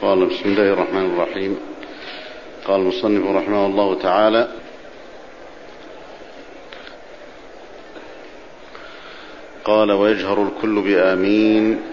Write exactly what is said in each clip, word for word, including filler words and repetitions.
قال بسم الله الرحمن الرحيم. قال المصنف رحمه الله تعالى: قال ويجهر الكل بآمين.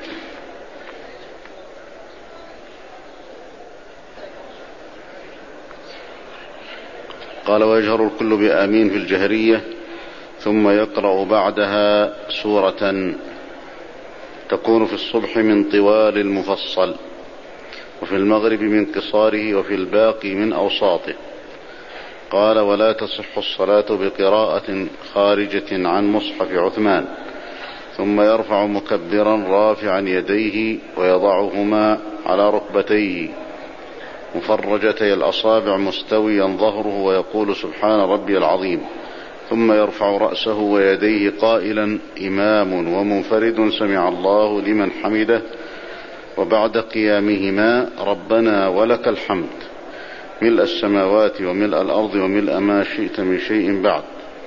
قال ويجهر الكل بآمين في الجهرية، ثم يقرأ بعدها سورة تكون في الصبح من طوال المفصل، وفي المغرب من قصاره، وفي الباقي من أوساطه. قال ولا تصح الصلاة بقراءة خارجة عن مصحف عثمان، ثم يرفع مكبرا رافعا يديه ويضعهما على ركبتيه مفرجتي الأصابع مستويا ظهره، ويقول سبحان ربي العظيم، ثم يرفع رأسه ويديه قائلا إمام ومنفرد سمع الله لمن حمده، وبعد قيامهما ربنا ولك الحمد ملء السماوات وملء الأرض وملء ما شئت من شيء بعد.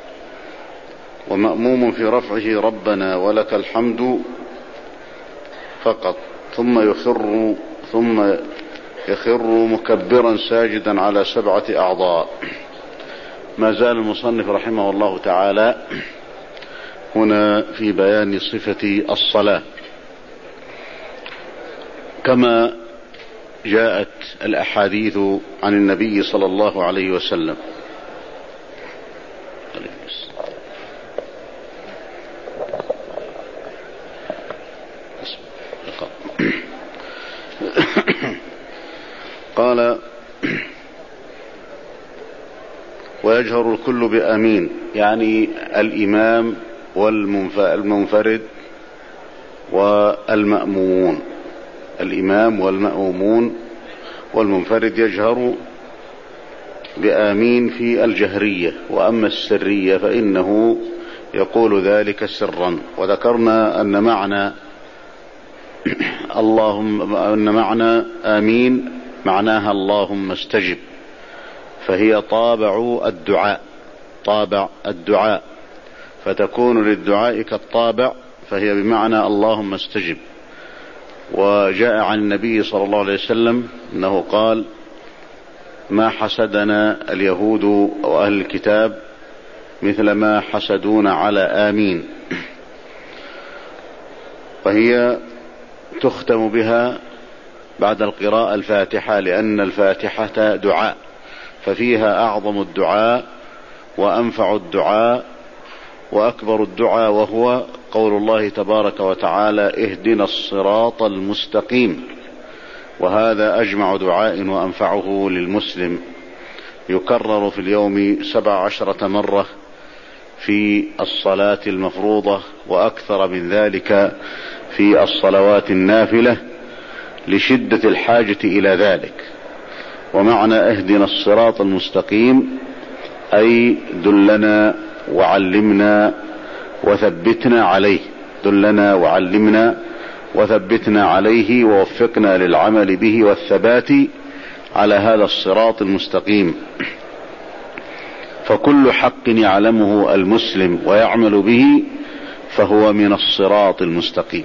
ومأموم في رفعه ربنا ولك الحمد فقط، ثم يخر ثم يخر مكبرا ساجدا على سبعة أعضاء. ما زال المصنف رحمه الله تعالى هنا في بيان صفة الصلاة كما جاءت الأحاديث عن النبي صلى الله عليه وسلم. قال ويجهر الكل بآمين، يعني الإمام والمنفرد والمأمومون. الإمام والمأمومون والمنفرد يجهر بآمين في الجهرية، وأما السرية فإنه يقول ذلك سرا. وذكرنا أن معنى اللهم أن معنى آمين معناها اللهم استجب، فهي طابع الدعاء طابع الدعاء فتكون للدعاء كالطابع، فهي بمعنى اللهم استجب. وجاء عن النبي صلى الله عليه وسلم أنه قال ما حسدنا اليهود وأهل الكتاب مثل ما حسدونا على آمين. وهي تختم بها بعد القراءة الفاتحة، لأن الفاتحة دعاء، ففيها أعظم الدعاء وأنفع الدعاء وأكبر الدعاء، وهو قول الله تبارك وتعالى اهدنا الصراط المستقيم. وهذا أجمع دعاء وأنفعه للمسلم، يكرر في اليوم سبع عشرة مرة في الصلاة المفروضة، وأكثر من ذلك في الصلوات النافلة لشدة الحاجة إلى ذلك. ومعنى اهدنا الصراط المستقيم أي دلنا وعلمنا وثبتنا عليه، دلنا وعلمنا وثبتنا عليه، ووفقنا للعمل به والثبات على هذا الصراط المستقيم. فكل حق يعلمه المسلم ويعمل به فهو من الصراط المستقيم.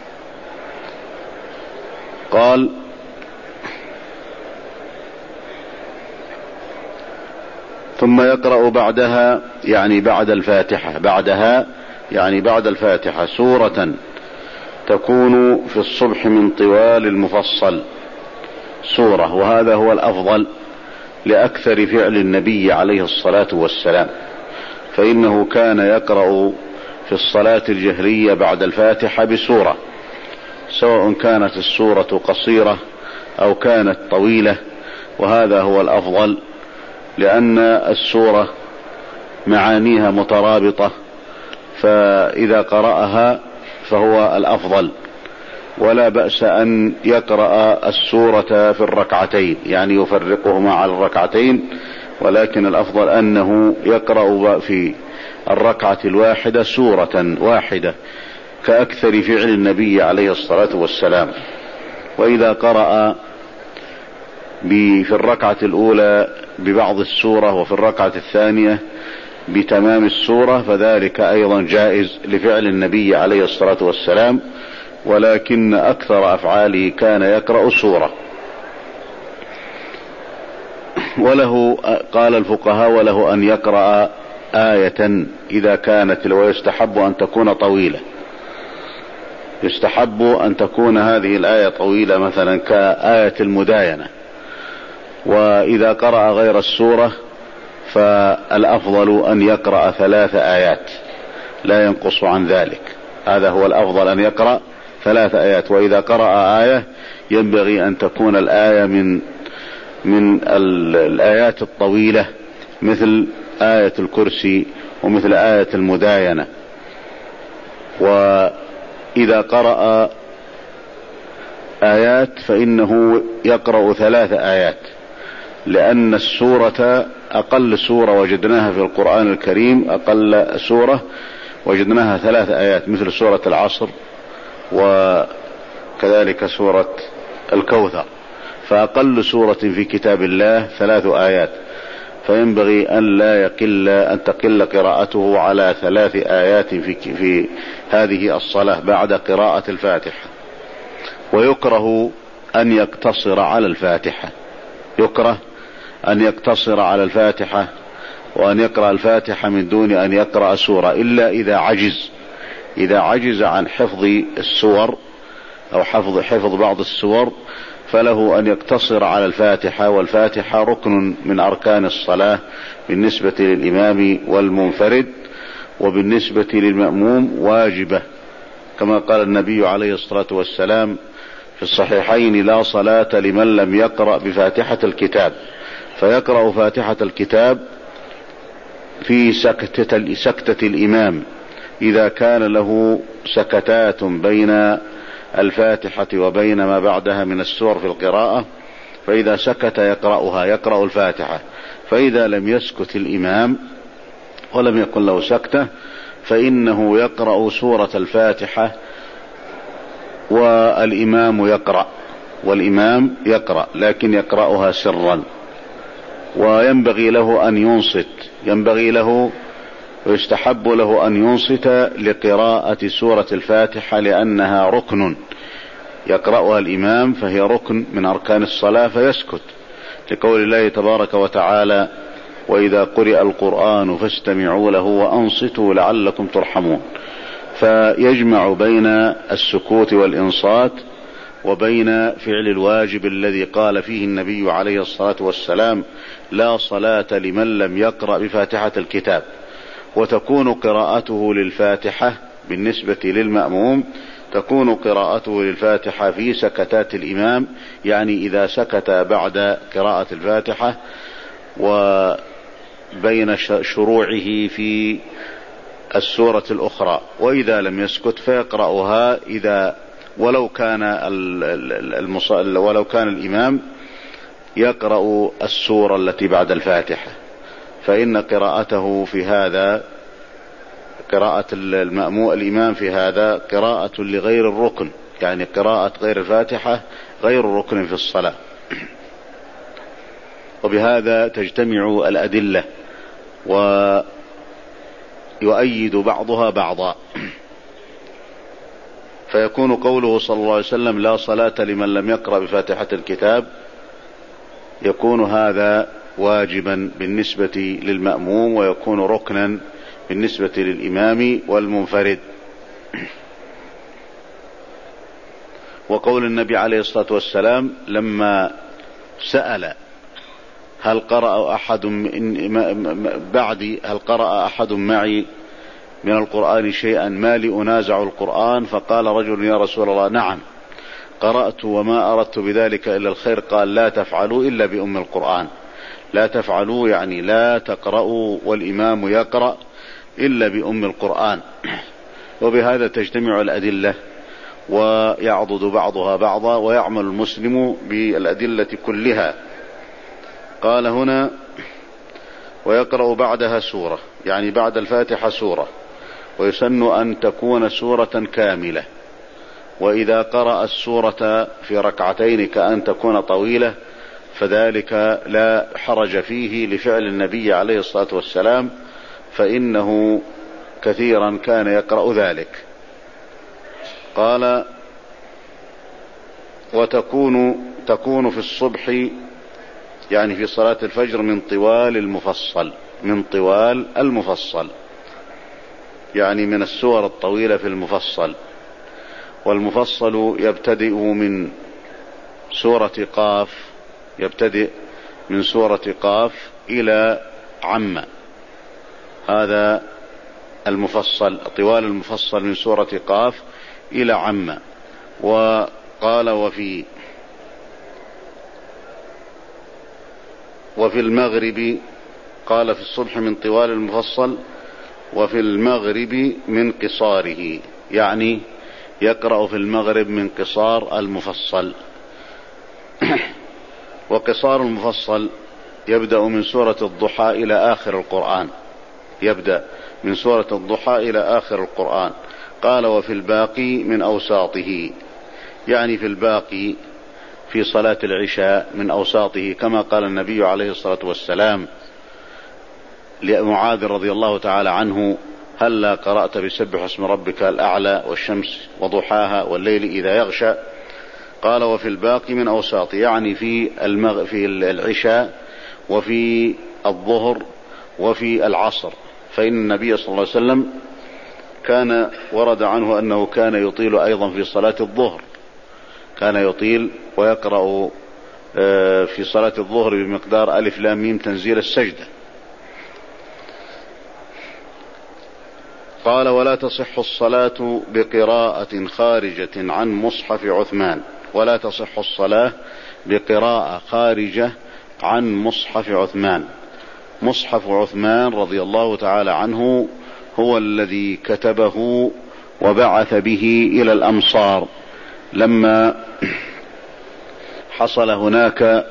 قال ثم يقرأ بعدها، يعني بعد الفاتحة، بعدها يعني بعد الفاتحة سورة تكون في الصبح من طوال المفصل، سورة. وهذا هو الأفضل لأكثر فعل النبي عليه الصلاة والسلام، فإنه كان يقرأ في الصلاة الجهرية بعد الفاتحة بسورة، سواء كانت السورة قصيرة أو كانت طويلة، وهذا هو الأفضل، لأن السورة معانيها مترابطة، فإذا قرأها فهو الأفضل. ولا بأس أن يقرأ السورة في الركعتين، يعني يفرقهما على الركعتين، ولكن الأفضل أنه يقرأ في الركعة الواحدة سورة واحدة كأكثر فعل النبي عليه الصلاة والسلام. وإذا قرأ في الركعة الأولى ببعض السورة وفي الركعة الثانية بتمام السورة فذلك أيضا جائز لفعل النبي عليه الصلاة والسلام، ولكن أكثر أفعاله كان يقرأ سورة. وله قال الفقهاء وله أن يقرأ آية إذا كانت، ويستحب أن تكون طويلة، يستحب أن تكون هذه الآية طويلة مثلا كآية المداينة. وإذا قرأ غير السورة فالأفضل أن يقرأ ثلاث آيات لا ينقص عن ذلك، هذا هو الأفضل أن يقرأ ثلاث آيات. وإذا قرأ آية ينبغي أن تكون الآية من من الآيات الطويلة مثل آية الكرسي ومثل آية المداينة. وإذا قرأ آيات فإنه يقرأ ثلاث آيات، لأن السورة أقل سورة وجدناها في القرآن الكريم، أقل سورة وجدناها ثلاث آيات، مثل سورة العصر وكذلك سورة الكوثر، فأقل سورة في كتاب الله ثلاث آيات، فينبغي أن لا يقل أن تقل قراءته على ثلاث آيات في, في هذه الصلاة بعد قراءة الفاتحة. ويكره أن يقتصر على الفاتحة، يكره أن يقتصر على الفاتحة وأن يقرأ الفاتحة من دون أن يقرأ سورة، إلا إذا عجز، إذا عجز عن حفظ السور أو حفظ حفظ بعض السور فله أن يقتصر على الفاتحة. والفاتحة ركن من أركان الصلاة بالنسبة للإمام والمنفرد، وبالنسبة للمأموم واجبة، كما قال النبي عليه الصلاة والسلام في الصحيحين: لا صلاة لمن لم يقرأ بفاتحة الكتاب. فيقرأ فاتحة الكتاب في سكتة, سكتة الإمام إذا كان له سكتات بين الفاتحة وبين ما بعدها من السور في القراءة، فإذا سكت يقرأها، يقرأ الفاتحة. فإذا لم يسكت الإمام ولم يكن له سكتة فإنه يقرأ سورة الفاتحة والإمام يقرأ، والإمام يقرأ لكن يقرأها سرا. وينبغي له أن ينصت، ينبغي له ويستحب له أن ينصت لقراءة سورة الفاتحة، لأنها ركن يقرأها الإمام، فهي ركن من أركان الصلاة، فيسكت، لقول الله تبارك وتعالى: وإذا قرئ القرآن فاستمعوا له وأنصتوا لعلكم ترحمون. فيجمع بين السكوت والإنصات وبين فعل الواجب الذي قال فيه النبي عليه الصلاة والسلام: لا صلاة لمن لم يقرأ بفاتحة الكتاب. وتكون قراءته للفاتحة بالنسبة للمأموم، تكون قراءته للفاتحة في سكتات الإمام، يعني إذا سكت بعد قراءة الفاتحة وبين شروعه في السورة الأخرى. وإذا لم يسكت فيقرأها إذا ولو كان المصلي ولو كان الإمام يقرأ السورة التي بعد الفاتحة، فإن قراءته في هذا قراءة المأموم الإمام في هذا قراءة لغير الركن، يعني قراءة غير الفاتحة غير الركن في الصلاة. وبهذا تجتمع الأدلة ويؤيد بعضها بعضا، فيكون قوله صلى الله عليه وسلم: لا صلاة لمن لم يقرأ بفاتحة الكتاب، يكون هذا واجبا بالنسبة للمأموم، ويكون ركنا بالنسبة للإمام والمنفرد. وقول النبي عليه الصلاة والسلام لما سأل: هل قرأ أحد بعدي هل قرأ أحد معي من القرآن شيئا ما لي أنازع القرآن؟ فقال رجل: يا رسول الله نعم قرأت وما أردت بذلك إلا الخير. قال: لا تفعلوا إلا بأم القرآن، لا تفعلوا يعني لا تقرأوا والإمام يقرأ إلا بأم القرآن. وبهذا تجتمع الأدلة ويعضد بعضها بعضا، ويعمل المسلم بالأدلة كلها. قال هنا: ويقرأ بعدها سورة، يعني بعد الفاتحة سورة، ويسن أن تكون سورة كاملة. وإذا قرأ السورة في ركعتين كأن تكون طويلة فذلك لا حرج فيه لفعل النبي عليه الصلاة والسلام، فإنه كثيرا كان يقرأ ذلك. قال: وتكون تكون في الصبح يعني في صلاة الفجر من طوال المفصل، من طوال المفصل، يعني من السور الطويلة في المفصل. والمفصل يبتدئ من سورة قاف، يبتدئ من سورة قاف إلى عم، هذا المفصل، طوال المفصل من سورة قاف إلى عم. وقال وفي وفي المغرب، قال في الصبح من طوال المفصل، وفي المغرب من قصاره، يعني يقرأ في المغرب من قصار المفصل. وقصار المفصل يبدأ من سورة الضحى إلى آخر القرآن، يبدأ من سورة الضحى إلى آخر القرآن. قال وفي الباقي من أوساطه، يعني في الباقي في صلاة العشاء من أوساطه، كما قال النبي عليه الصلاة والسلام لمعاذ رضي الله تعالى عنه: هلا قرأت بسبح اسم ربك الأعلى والشمس وضحاها والليل إذا يغشى؟ قال وفي الباقي من أوساطه، يعني في المغ... في العشاء وفي الظهر وفي العصر. فإن النبي صلى الله عليه وسلم كان ورد عنه أنه كان يطيل أيضا في صلاة الظهر، كان يطيل ويقرأ في صلاة الظهر بمقدار ألف لام ميم تنزيل السجدة. قال ولا تصح الصلاة بقراءة خارجة عن مصحف عثمان، ولا تصح الصلاة بقراءة خارجة عن مصحف عثمان. مصحف عثمان رضي الله تعالى عنه هو الذي كتبه وبعث به إلى الأمصار لما حصل هناك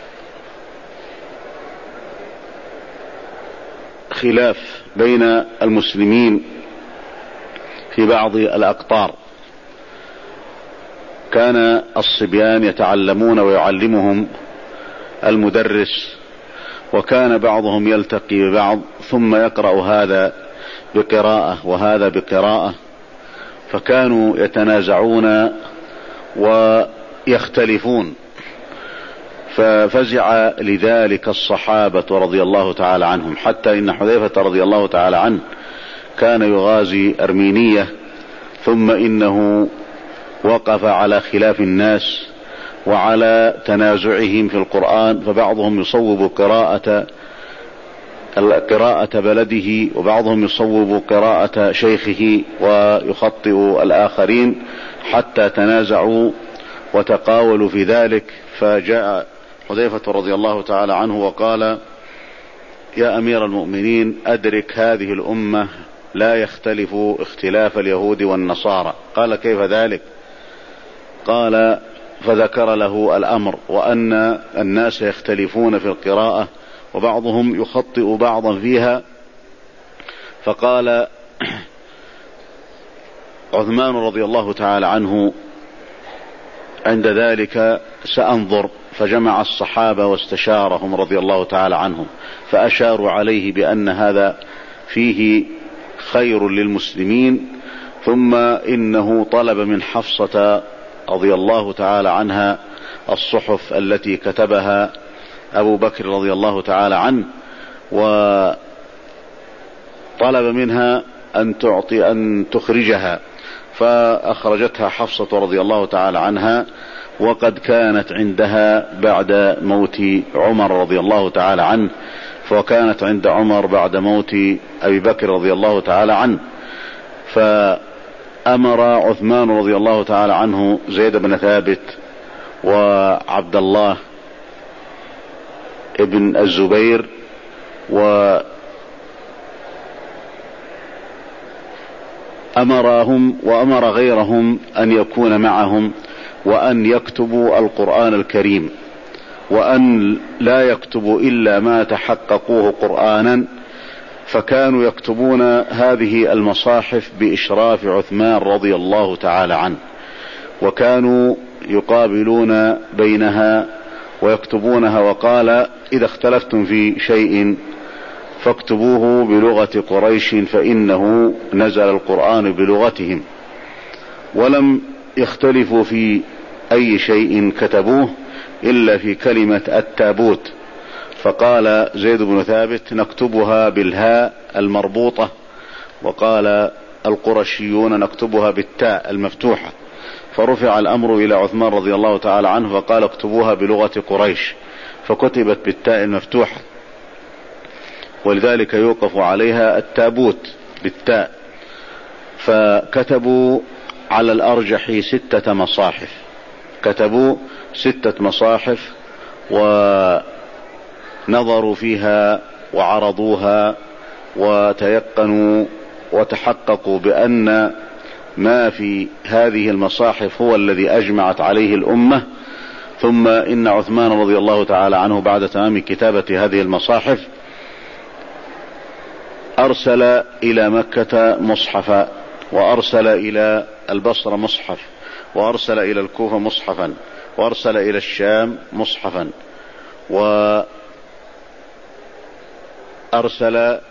خلاف بين المسلمين في بعض الأقطار. كان الصبيان يتعلمون ويعلمهم المدرس، وكان بعضهم يلتقي ببعض ثم يقرأ هذا بقراءة وهذا بقراءة، فكانوا يتنازعون ويختلفون. ففزع لذلك الصحابة رضي الله تعالى عنهم، حتى إن حذيفة رضي الله تعالى عنه كان يغازي أرمينية، ثم إنه وقف على خلاف الناس وعلى تنازعهم في القرآن، فبعضهم يصوب قراءة قراءة بلده، وبعضهم يصوب قراءة شيخه ويخطئ الآخرين، حتى تنازعوا وتقاولوا في ذلك. فجاء حذيفة رضي الله تعالى عنه وقال: يا أمير المؤمنين، أدرك هذه الأمة لا يختلف اختلاف اليهود والنصارى. قال: كيف ذلك؟ قال: فذكر له الأمر، وأن الناس يختلفون في القراءة وبعضهم يخطئ بعضا فيها. فقال عثمان رضي الله تعالى عنه عند ذلك: سأنظر. فجمع الصحابة واستشارهم رضي الله تعالى عنهم، فأشاروا عليه بأن هذا فيه خير للمسلمين. ثم إنه طلب من حفصة رضي الله تعالى عنها الصحف التي كتبها أبو بكر رضي الله تعالى عنه، وطلب منها أن تعطي أن تخرجها، فأخرجتها حفصة رضي الله تعالى عنها، وقد كانت عندها بعد موت عمر رضي الله تعالى عنه، فكانت عند عمر بعد موت أبي بكر رضي الله تعالى عنه. فأمر عثمان رضي الله تعالى عنه زيد بن ثابت وعبد الله ابن الزبير وأمرهم وأمر غيرهم أن يكون معهم، وأن يكتبوا القرآن الكريم، وأن لا يكتبوا إلا ما تحققوه قرآنا. فكانوا يكتبون هذه المصاحف بإشراف عثمان رضي الله تعالى عنه، وكانوا يقابلون بينها ويكتبونها. وقال: إذا اختلفتم في شيء فاكتبوه بلغة قريش، فإنه نزل القرآن بلغتهم. ولم يختلفوا في أي شيء كتبوه إلا في كلمة التابوت، فقال زيد بن ثابت نكتبها بالهاء المربوطة، وقال القرشيون نكتبها بالتاء المفتوحة. فرفع الأمر إلى عثمان رضي الله تعالى عنه فقال اكتبوها بلغة قريش، فكتبت بالتاء المفتوحة، ولذلك يوقف عليها التابوت بالتاء. فكتبوا على الأرجح ستة مصاحف، كتبوا ستة مصاحف ونظروا فيها وعرضوها وتيقنوا وتحققوا بأن ما في هذه المصاحف هو الذي أجمعت عليه الأمة. ثم إن عثمان رضي الله تعالى عنه بعد تمام كتابة هذه المصاحف أرسل إلى مكة مصحفا، وأرسل إلى البصرة مصحف، وأرسل إلى الكوفة مصحفا، وأرسل إلى الشام مصحفا، وأرسل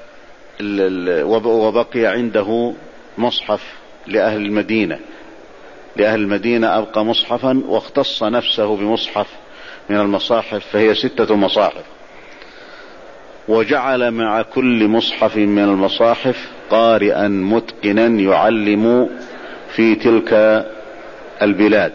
وبقي عنده مصحف لأهل المدينة، لأهل المدينة أبقى مصحفا، واختص نفسه بمصحف من المصاحف، فهي ستة مصاحف. وجعل مع كل مصحف من المصاحف قارئا متقنا يعلم في تلك البلاد،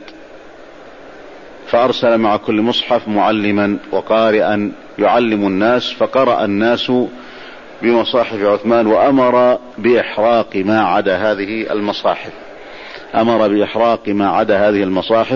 فأرسل مع كل مصحف معلما وقارئا يعلم الناس، فقرأ الناس بمصاحف عثمان، وأمر بإحراق ما عدا هذه المصاحف، أمر بإحراق ما عدا هذه المصاحف.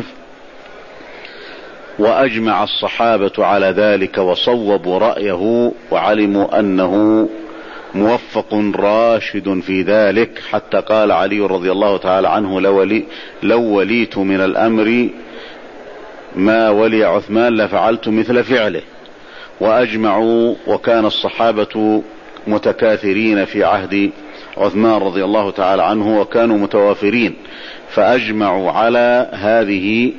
وأجمع الصحابة على ذلك وصوبوا رأيه وعلموا أنه موفق راشد في ذلك، حتى قال علي رضي الله تعالى عنه لو, ولي لو وليت من الأمر ما ولي عثمان لفعلت مثل فعله. وأجمعوا، وكان الصحابة متكاثرين في عهد عثمان رضي الله تعالى عنه وكانوا متوافرين، فأجمعوا على هذه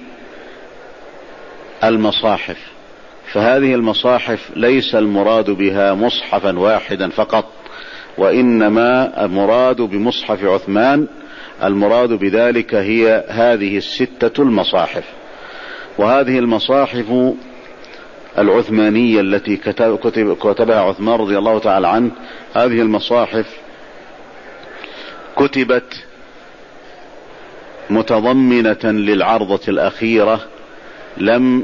المصاحف. فهذه المصاحف ليس المراد بها مصحفا واحدا فقط، وإنما المراد بمصحف عثمان المراد بذلك هي هذه الستة المصاحف. وهذه المصاحف العثمانية التي كتب كتبها عثمان رضي الله تعالى عنه، هذه المصاحف كتبت متضمنة للعرضة الأخيرة، لم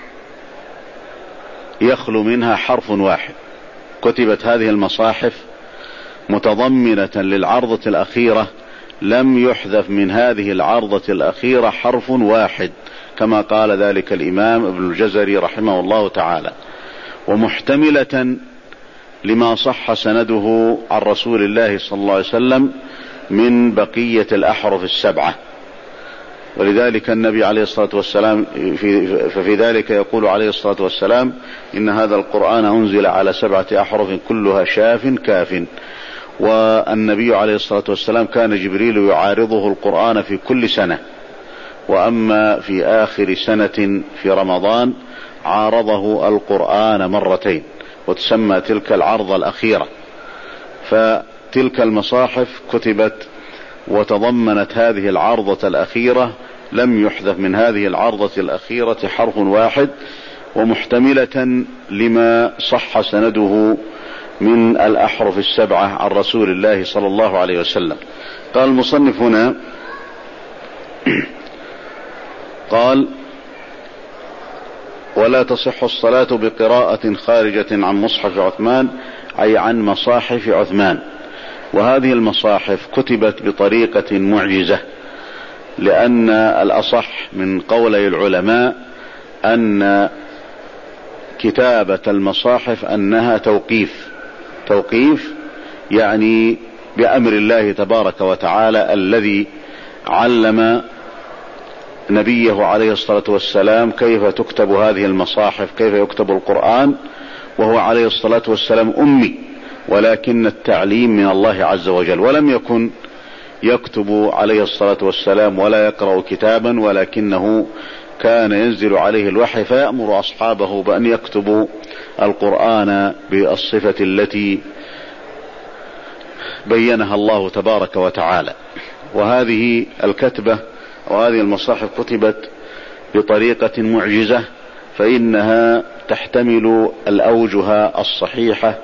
يخلو منها حرف واحد. كتبت هذه المصاحف متضمنة للعرضة الأخيرة، لم يحذف من هذه العرضة الأخيرة حرف واحد، كما قال ذلك الإمام ابن الجزري رحمه الله تعالى، ومحتملة لما صح سنده عن رسول الله صلى الله عليه وسلم من بقية الأحرف السبعة. ولذلك النبي عليه الصلاة والسلام في ففي ذلك يقول عليه الصلاة والسلام إن هذا القرآن أنزل على سبعة أحرف كلها شاف كاف. والنبي عليه الصلاة والسلام كان جبريل يعارضه القرآن في كل سنة، وأما في آخر سنة في رمضان عارضه القرآن مرتين، وتسمى تلك العرضة الأخيرة. فتلك المصاحف كتبت وتضمنت هذه العرضة الأخيرة، لم يحذف من هذه العرضة الأخيرة حرف واحد، ومحتملة لما صح سنده من الأحرف السبعة عن رسول الله صلى الله عليه وسلم. قال المصنف هنا قال ولا تصح الصلاة بقراءة خارجة عن مصحف عثمان، أي عن مصاحف عثمان. وهذه المصاحف كتبت بطريقة معجزة، لأن الأصح من قولي العلماء أن كتابة المصاحف أنها توقيف، توقيف يعني بأمر الله تبارك وتعالى الذي علم نبيه عليه الصلاة والسلام كيف تكتب هذه المصاحف، كيف يكتب القرآن، وهو عليه الصلاة والسلام أمي، ولكن التعليم من الله عز وجل، ولم يكن يكتب عليه الصلاة والسلام ولا يقرأ كتابا، ولكنه كان ينزل عليه الوحي فيأمر أصحابه بأن يكتبوا القرآن بالصفة التي بينها الله تبارك وتعالى. وهذه الكتبة وهذه المصاحف كتبت بطريقة معجزة، فإنها تحتمل الأوجه الصحيحة،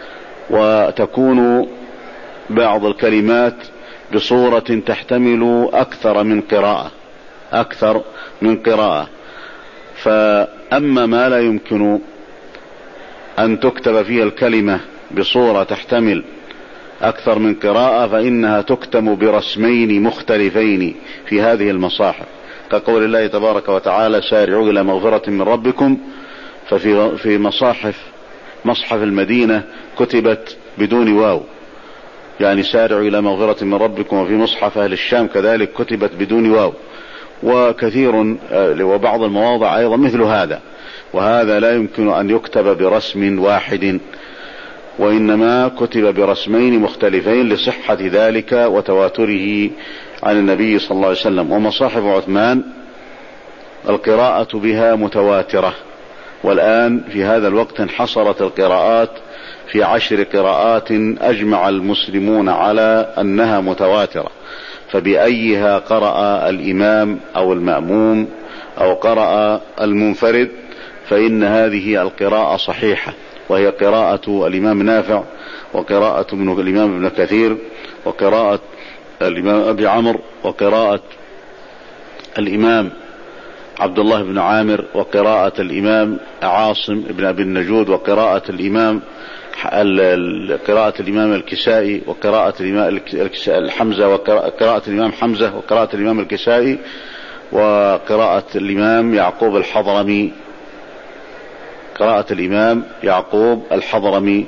وتكون بعض الكلمات بصورة تحتمل أكثر من قراءة أكثر من قراءة فأما ما لا يمكن أن تكتب فيها الكلمة بصورة تحتمل أكثر من قراءة فإنها تكتم برسمين مختلفين في هذه المصاحف، كقول الله تبارك وتعالى: سارعوا إلى مغفرة من ربكم. ففي في مصاحف مصحف المدينة كتبت بدون واو، يعني سارعوا إلى مغفرة من ربكم. وفي مصحف أهل الشام كذلك كتبت بدون واو، وكثير وبعض المواضع أيضا مثل هذا. وهذا لا يمكن أن يكتب برسم واحد، وإنما كتب برسمين مختلفين لصحة ذلك وتواتره عن النبي صلى الله عليه وسلم. ومصاحف عثمان القراءة بها متواترة، والآن في هذا الوقت انحصرت القراءات في عشر قراءات أجمع المسلمون على أنها متواترة، فبأيها قرأ الإمام أو المأموم أو قرأ المنفرد فإن هذه القراءة صحيحة، وهي قراءة الإمام نافع، وقراءة الإمام ابن كثير، وقراءة الإمام أبي عمرو، وقراءة الإمام عبد الله بن عامر، وقراءة الإمام عاصم بن أبي النجود، وقراءة الإمام قراءة الإمام الكسائي، وقراءة الإمام الحمزة، وقراءة الإمام حمزة، وقراءة الإمام الكسائي، وقراءة الإمام يعقوب الحضرمي قراءة الإمام يعقوب الحضرمي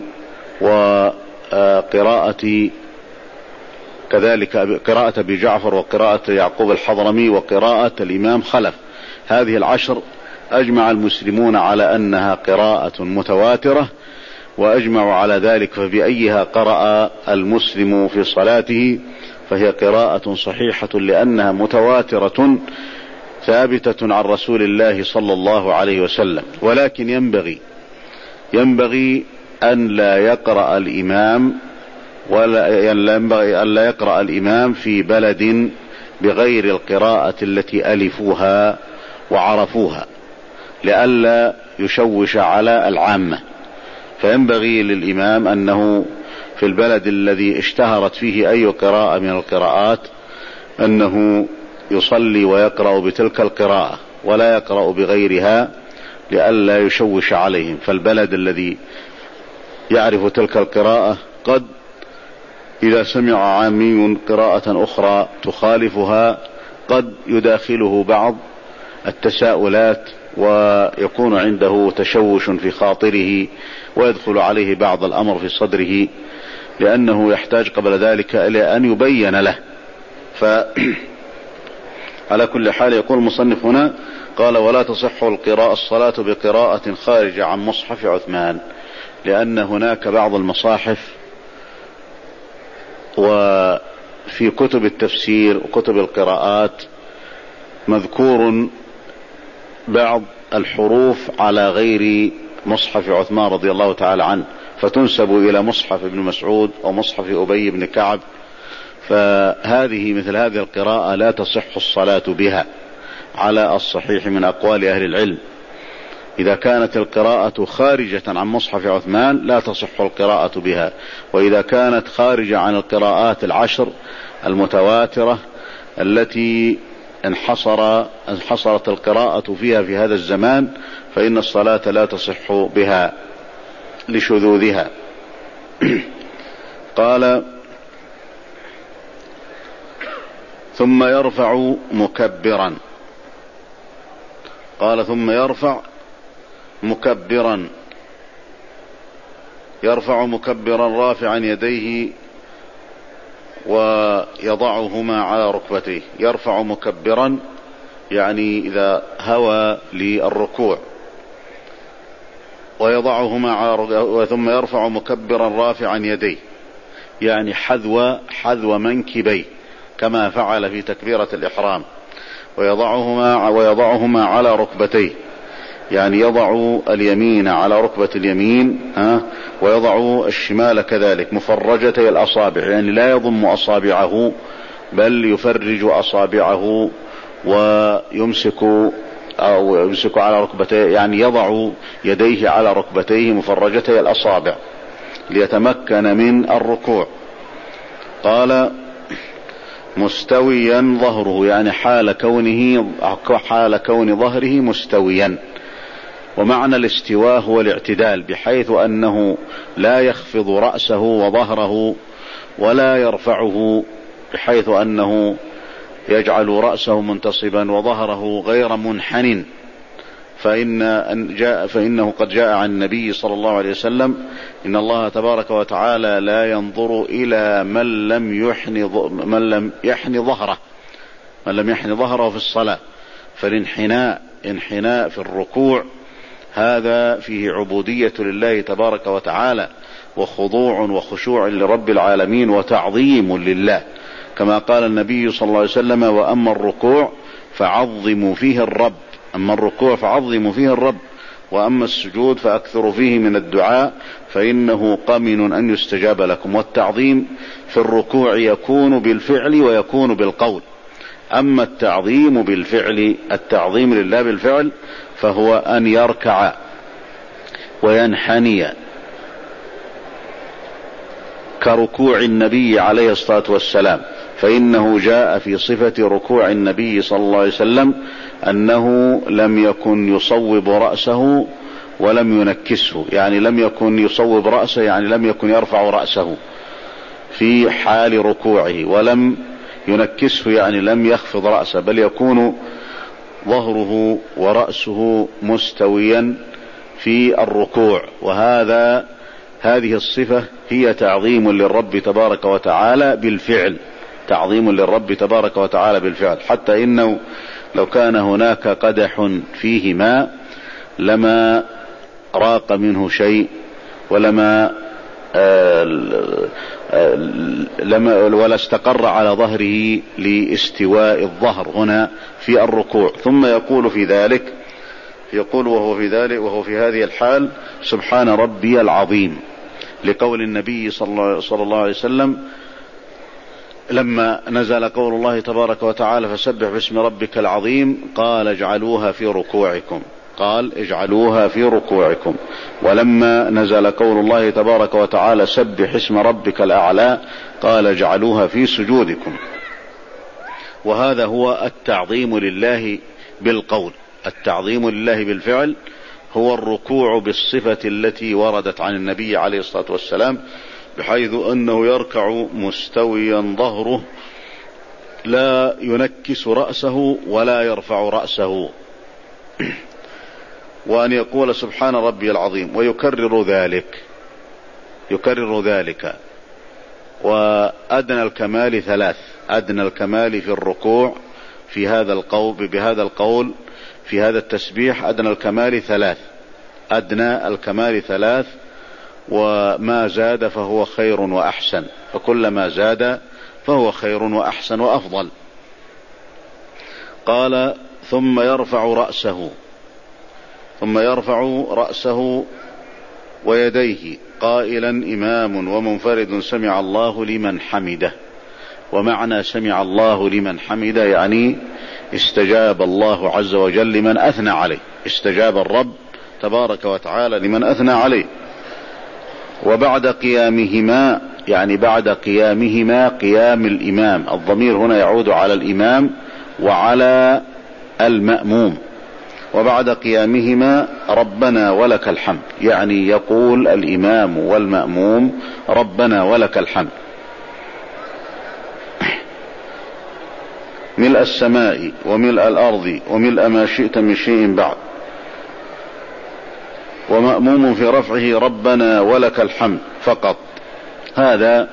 وقراءة كذلك قراءة أبي جعفر، وقراءة يعقوب الحضرمي، وقراءة الإمام خلف. هذه العشر أجمع المسلمون على أنها قراءة متواترة، وأجمعوا على ذلك، فبأيها قرأ المسلم في صلاته فهي قراءة صحيحة لأنها متواترة ثابتة عن رسول الله صلى الله عليه وسلم. ولكن ينبغي ينبغي أن لا يقرأ الإمام ولا ينبغي أن لا يقرأ الإمام في بلد بغير القراءة التي ألفوها وعرفوها، لئلا يشوش على العامة. فينبغي للإمام أنه في البلد الذي اشتهرت فيه أي قراءة من القراءات أنه يصلي ويقرأ بتلك القراءة ولا يقرأ بغيرها لئلا يشوش عليهم. فالبلد الذي يعرف تلك القراءة قد إذا سمع عامي قراءة أخرى تخالفها قد يداخله بعض التساؤلات ويكون عنده تشوش في خاطره ويدخل عليه بعض الأمر في صدره، لأنه يحتاج قبل ذلك إلى أن يبين له. فعلى كل حال يقول المصنف هنا قال: ولا تصح القراءة الصلاة بقراءة خارجة عن مصحف عثمان، لأن هناك بعض المصاحف وفي كتب التفسير وكتب القراءات مذكور بعض الحروف على غير مصحف عثمان رضي الله تعالى عنه، فتنسب إلى مصحف ابن مسعود أو مصحف أبي بن كعب، فهذه مثل هذه القراءة لا تصح الصلاة بها على الصحيح من أقوال أهل العلم. إذا كانت القراءة خارجة عن مصحف عثمان لا تصح القراءة بها، وإذا كانت خارجة عن القراءات العشر المتواترة التي انحصر انحصرت القراءة فيها في هذا الزمان فإن الصلاة لا تصح بها لشذوذها. قال: ثم يرفع مكبرا. قال: ثم يرفع مكبرا يرفع مكبرا رافعا يديه ويضعهما على ركبتيه. يرفع مكبرا يعني إذا هوى للركوع، ويضعهما على ركبتيه. ثم يرفع مكبرا رافعا يديه يعني حذو حذو منكبيه كما فعل في تكبيرة الإحرام. ويضعهما ويضعهما على ركبتيه يعني يضع اليمين على ركبة اليمين ها ويضع الشمال كذلك مفرجتي الأصابع، يعني لا يضم أصابعه بل يفرج أصابعه ويمسك أو يمسك على ركبتيه، يعني يضع يديه على ركبتيه مفرجتي الأصابع ليتمكن من الركوع. قال مستويا ظهره، يعني حال كونه حال كون ظهره مستويا. ومعنى الاستواء هو الاعتدال، بحيث أنه لا يخفض رأسه وظهره ولا يرفعه، بحيث أنه يجعل رأسه منتصبا وظهره غير منحن. فإن جاء فإنه قد جاء عن النبي صلى الله عليه وسلم: إن الله تبارك وتعالى لا ينظر إلى من لم يحن من لم يحن ظهره من لم يحن ظهره في الصلاة. فالانحناء انحناء في الركوع هذا فيه عبودية لله تبارك وتعالى، وخضوع وخشوع لرب العالمين، وتعظيم لله، كما قال النبي صلى الله عليه وسلم: وأما الركوع فعظموا فيه الرب أما الركوع فعظموا فيه الرب وأما السجود فأكثروا فيه من الدعاء فإنه قمن أن يستجاب لكم. والتعظيم في الركوع يكون بالفعل ويكون بالقول. أما التعظيم بالفعل، التعظيم لله بالفعل، فهو أن يركع وينحني كركوع النبي عليه الصلاة والسلام، فإنه جاء في صفة ركوع النبي صلى الله عليه وسلم أنه لم يكن يصوب رأسه ولم ينكسه، يعني لم يكن يصوب رأسه يعني لم يكن يرفع رأسه في حال ركوعه، ولم ينكسه يعني لم يخفض رأسه، بل يكون ظهره ورأسه مستويا في الركوع. وهذا هذه الصفة هي تعظيم للرب تبارك وتعالى بالفعل، تعظيم للرب تبارك وتعالى بالفعل، حتى إنه لو كان هناك قدح فيه ماء لما راق منه شيء ولما لما ولا استقر على ظهره لاستواء الظهر هنا في الركوع. ثم يقول في ذلك يقول وهو في ذلك وهو في هذه الحال: سبحان ربي العظيم، لقول النبي صلى الله عليه وسلم لما نزل قول الله تبارك وتعالى: فسبح باسم ربك العظيم، قال اجعلوها في ركوعكم قال اجعلوها في ركوعكم. ولما نزل قول الله تبارك وتعالى: سبح اسم ربك الأعلى، قال اجعلوها في سجودكم. وهذا هو التعظيم لله بالقول. التعظيم لله بالفعل هو الركوع بالصفة التي وردت عن النبي عليه الصلاة والسلام، بحيث أنه يركع مستويا ظهره، لا ينكس رأسه ولا يرفع رأسه، وأن يقول سبحان ربي العظيم، ويكرر ذلك يكرر ذلك وأدنى الكمال ثلاث. أدنى الكمال في الركوع في هذا القول بهذا القول في هذا التسبيح أدنى الكمال ثلاث أدنى الكمال ثلاث وما زاد فهو خير وأحسن، فكلما زاد فهو خير وأحسن وأفضل. قال ثم يرفع رأسه ثم يرفع رأسه ويديه قائلا: إمام ومنفرد سمع الله لمن حمده. ومعنى سمع الله لمن حمده يعني استجاب الله عز وجل لمن أثنى عليه، استجاب الرب تبارك وتعالى لمن أثنى عليه. وبعد قيامهما يعني بعد قيامهما قيام الإمام، الضمير هنا يعود على الإمام وعلى المأموم. وبعد قيامهما ربنا ولك الحمد، يعني يقول الإمام والمأموم ربنا ولك الحمد. ملء السماء وملء الأرض وملء ما شئت من شيء بعد. ومأموم في رفعه ربنا ولك الحمد فقط. هذا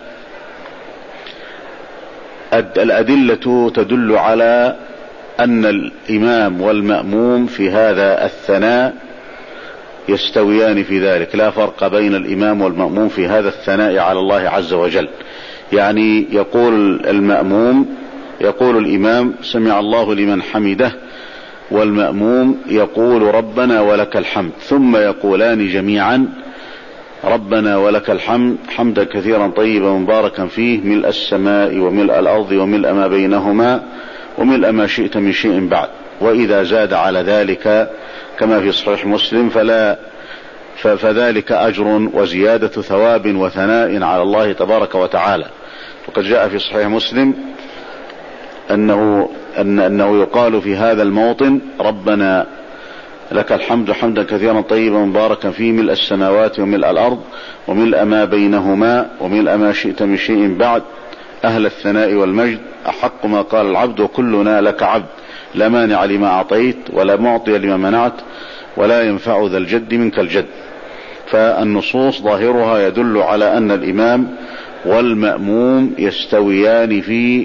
الأدلة تدل على أن الإمام والمأموم في هذا الثناء يستويان في ذلك، لا فرق بين الإمام والمأموم في هذا الثناء على الله عز وجل. يعني يقول المأموم يقول الإمام سمع الله لمن حمده، والمأموم يقول ربنا ولك الحمد، ثم يقولان جميعا ربنا ولك الحمد حمدا كثيرا طيبا مباركا فيه ملء السماء وملء الأرض وملء ما بينهما وملء ما شئت من شيء بعد. وإذا زاد على ذلك كما في صحيح مسلم فلا فذلك أجر وزيادة ثواب وثناء على الله تبارك وتعالى. وقد جاء في صحيح مسلم أنه, أن أنه يقال في هذا الموطن: ربنا لك الحمد حمدا كثيرا طيبا مباركا فيه ملء السماوات وملء الأرض وملء ما بينهما وملء ما شئت من شيء بعد، أهل الثناء والمجد، أحق ما قال العبد وكلنا لك عبد، لا مانع لما أعطيت ولا معطي لما منعت ولا ينفع ذا الجد منك الجد. فالنصوص ظاهرها يدل على أن الإمام والمأموم يستويان في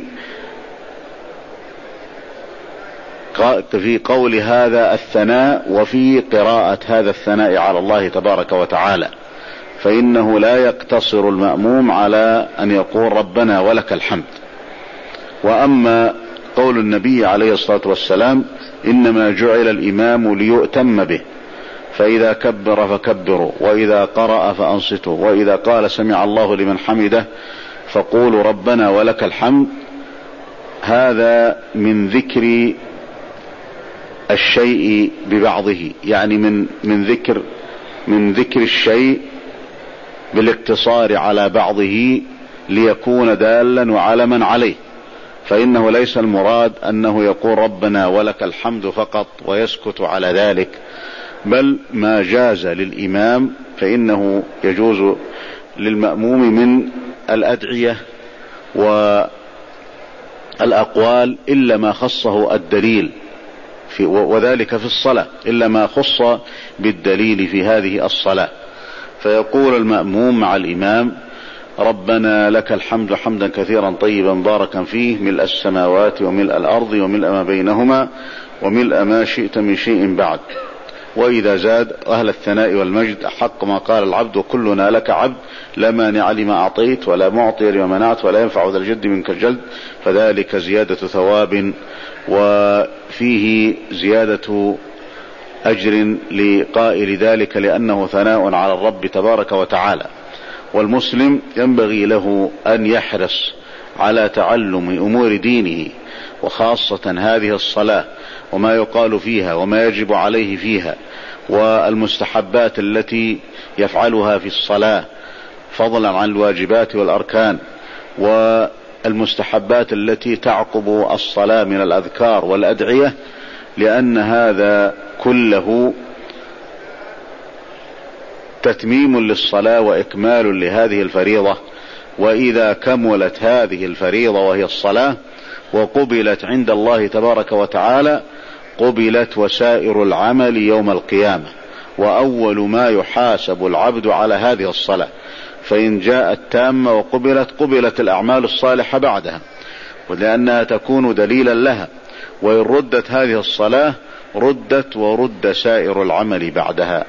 في قول هذا الثناء وفي قراءة هذا الثناء على الله تبارك وتعالى، فإنه لا يقتصر المأموم على أن يقول ربنا ولك الحمد. وأما قول النبي عليه الصلاة والسلام: إنما جعل الإمام ليؤتم به، فإذا كبر فكبروا، وإذا قرأ فأنصتوا، وإذا قال سمع الله لمن حمده فقولوا ربنا ولك الحمد. هذا من ذكر الشيء ببعضه، يعني من من ذكر من ذكر الشيء بالاقتصار على بعضه ليكون دالا وعلما عليه، فإنه ليس المراد أنه يقول ربنا ولك الحمد فقط ويسكت على ذلك، بل ما جاز للإمام فإنه يجوز للمأموم من الأدعية والأقوال إلا ما خصه الدليل في وذلك في الصلاة، إلا ما خص بالدليل في هذه الصلاة. فيقول المأموم مع الإمام: ربنا لك الحمد حمدا كثيرا طيبا مباركا فيه ملء السماوات وملء الأرض وملء ما بينهما وملء ما شئت من شيء بعد. وإذا زاد: أهل الثناء والمجد، أحق ما قال العبد وكلنا لك عبد، لا مانع لما أعطيت ولا معطي لما منعت ولا ينفع ذا الجد منك الجد. فذلك زيادة ثواب وفيه زيادة أجر لقائل ذلك، لأنه ثناء على الرب تبارك وتعالى. والمسلم ينبغي له أن يحرص على تعلم أمور دينه، وخاصة هذه الصلاة وما يقال فيها وما يجب عليه فيها، والمستحبات التي يفعلها في الصلاة فضلا عن الواجبات والأركان، والمستحبات التي تعقب الصلاة من الأذكار والأدعية، لأن هذا كله تتميم للصلاة وإكمال لهذه الفريضة. وإذا كملت هذه الفريضة وهي الصلاة وقبلت عند الله تبارك وتعالى، قبلت وسائر العمل يوم القيامة، وأول ما يحاسب العبد على هذه الصلاة. فإن جاءت تامة وقبلت، قبلت الأعمال الصالحة بعدها، ولأنها تكون دليلا لها. وإن ردت هذه الصلاة ردت ورد سائر العمل بعدها.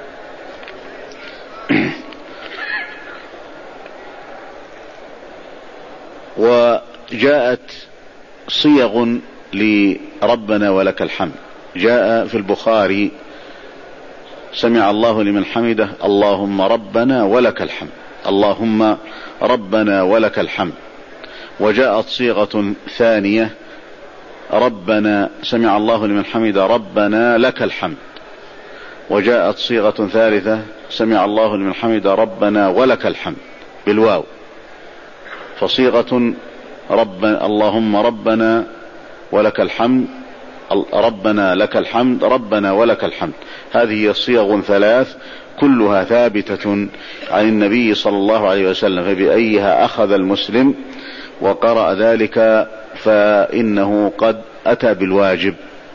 وجاءت صيغ لربنا ولك الحمد. جاء في البخاري: سمع الله لمن حمده اللهم ربنا ولك الحمد، اللهم ربنا ولك الحمد. وجاءت صيغة ثانية: ربنا سمع الله لمن حمده ربنا لك الحمد. وجاءت صيغة ثالثة: سمع الله لمن حمده ربنا ولك الحمد بالواو. فصيغة ربنا اللهم ربنا ولك الحمد، ربنا لك الحمد، ربنا ولك الحمد. هذه صيغ ثلاث كلها ثابتة عن النبي صلى الله عليه وسلم، فبأيها أخذ المسلم وقرأ ذلك فإنه قد أتى بالواجب.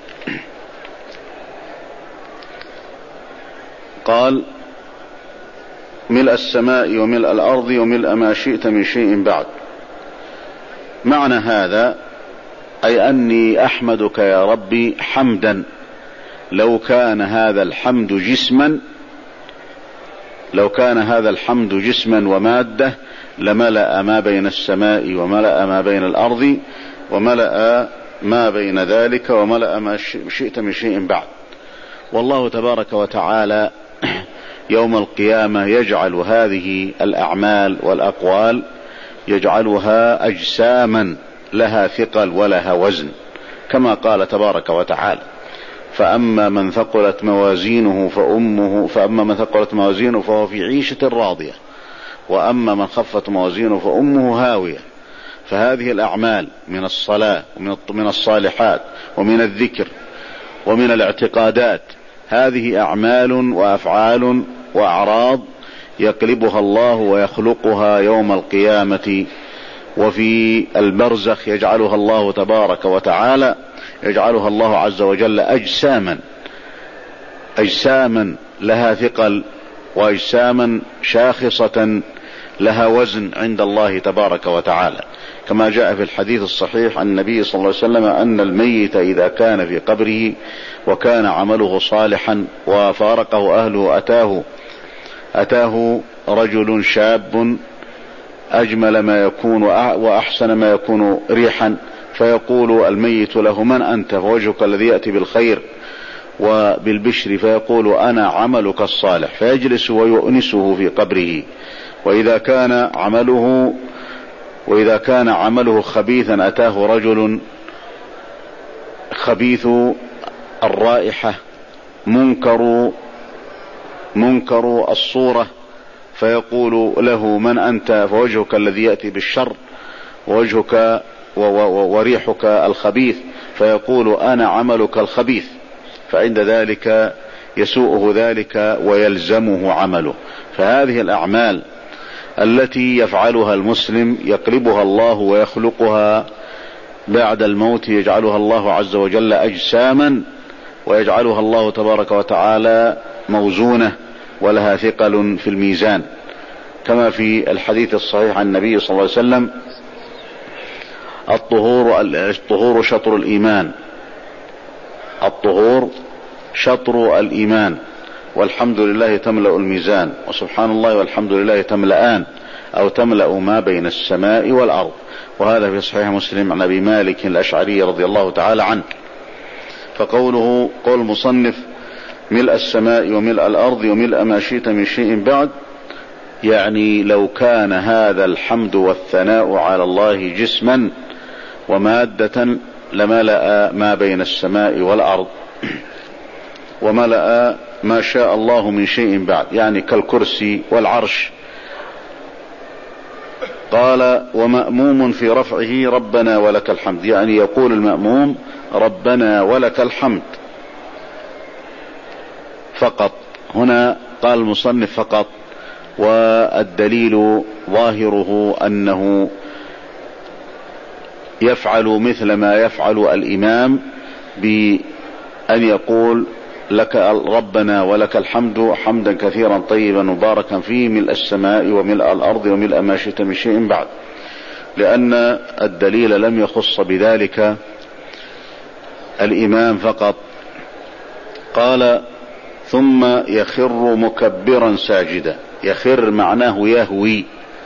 قال: ملء السماء وملء الأرض وملء ما شئت من شيء بعد. معنى هذا أي أني أحمدك يا ربي حمدا لو كان هذا الحمد جسما لو كان هذا الحمد جسما ومادة لملأ ما بين السماء وملأ ما بين الأرض وملأ ما بين ذلك وملأ ما شئت من شيء بعد. والله تبارك وتعالى يوم القيامة يجعل هذه الأعمال والأقوال يجعلها أجساما لها ثقل ولها وزن، كما قال تبارك وتعالى: فأما من ثقلت موازينه فأمه فأما من ثقلت موازينه فهو في عيشة راضية، وأما من خفت موازينه فأمه هاوية. فهذه الأعمال من الصلاة ومن الصالحات ومن الذكر ومن الاعتقادات، هذه أعمال وأفعال وأعراض يقلبها الله ويخلقها يوم القيامة، وفي البرزخ يجعلها الله تبارك وتعالى يجعلها الله عز وجل أجساما أجساما لها ثقل، وأجساما شاخصة لها وزن عند الله تبارك وتعالى، كما جاء في الحديث الصحيح عن النبي صلى الله عليه وسلم أن الميت إذا كان في قبره وكان عمله صالحا وفارقه أهله أتاه أتاه رجل شاب أجمل ما يكون وأحسن ما يكون ريحا، فيقول الميت له: من أنت؟ فوجهك الذي يأتي بالخير وبالبشر، فيقول: أنا عملك الصالح، فيجلس ويؤنسه في قبره. وإذا كان عمله وإذا كان عمله خبيثا أتاه رجل خبيث الرائحة منكر منكر الصورة، فيقول له: من أنت؟ فوجهك الذي يأتي بالشر ووجهك وريحك الخبيث، فيقول: أنا عملك الخبيث. فعند ذلك يسوءه ذلك ويلزمه عمله. فهذه الأعمال التي يفعلها المسلم يقلبها الله ويخلقها بعد الموت، يجعلها الله عز وجل أجساما، ويجعلها الله تبارك وتعالى موزونة ولها ثقل في الميزان، كما في الحديث الصحيح عن النبي صلى الله عليه وسلم: الطهور الطهور شطر الإيمان الطهور شطر الإيمان والحمد لله تملأ الميزان، وسبحان الله والحمد لله تملأان أو تملأ ما بين السماء والأرض. وهذا في صحيح مسلم عن أبي مالك الأشعري رضي الله تعالى عنه. فقوله قول المصنف: ملء السماء وملء الأرض وملء ما شئت من شيء بعد، يعني لو كان هذا الحمد والثناء على الله جسما ومادة لملأ ما بين السماء والأرض وملأ ما شاء الله من شيء بعد، يعني كالكرسي والعرش. قال: ومأموم في رفعه ربنا ولك الحمد، يعني يقول المأموم: ربنا ولك الحمد فقط. هنا قال المصنف فقط، والدليل ظاهره أنه يفعل مثل ما يفعل الإمام بأن يقول: لك ربنا ولك الحمد حمدا كثيرا طيبا مباركا فيه ملء السماء وملء الأرض وملء ما شئت من شيء بعد، لأن الدليل لم يخص بذلك الإمام فقط. قال: ثم يخر مكبرا ساجدا. يخر معناه يهوي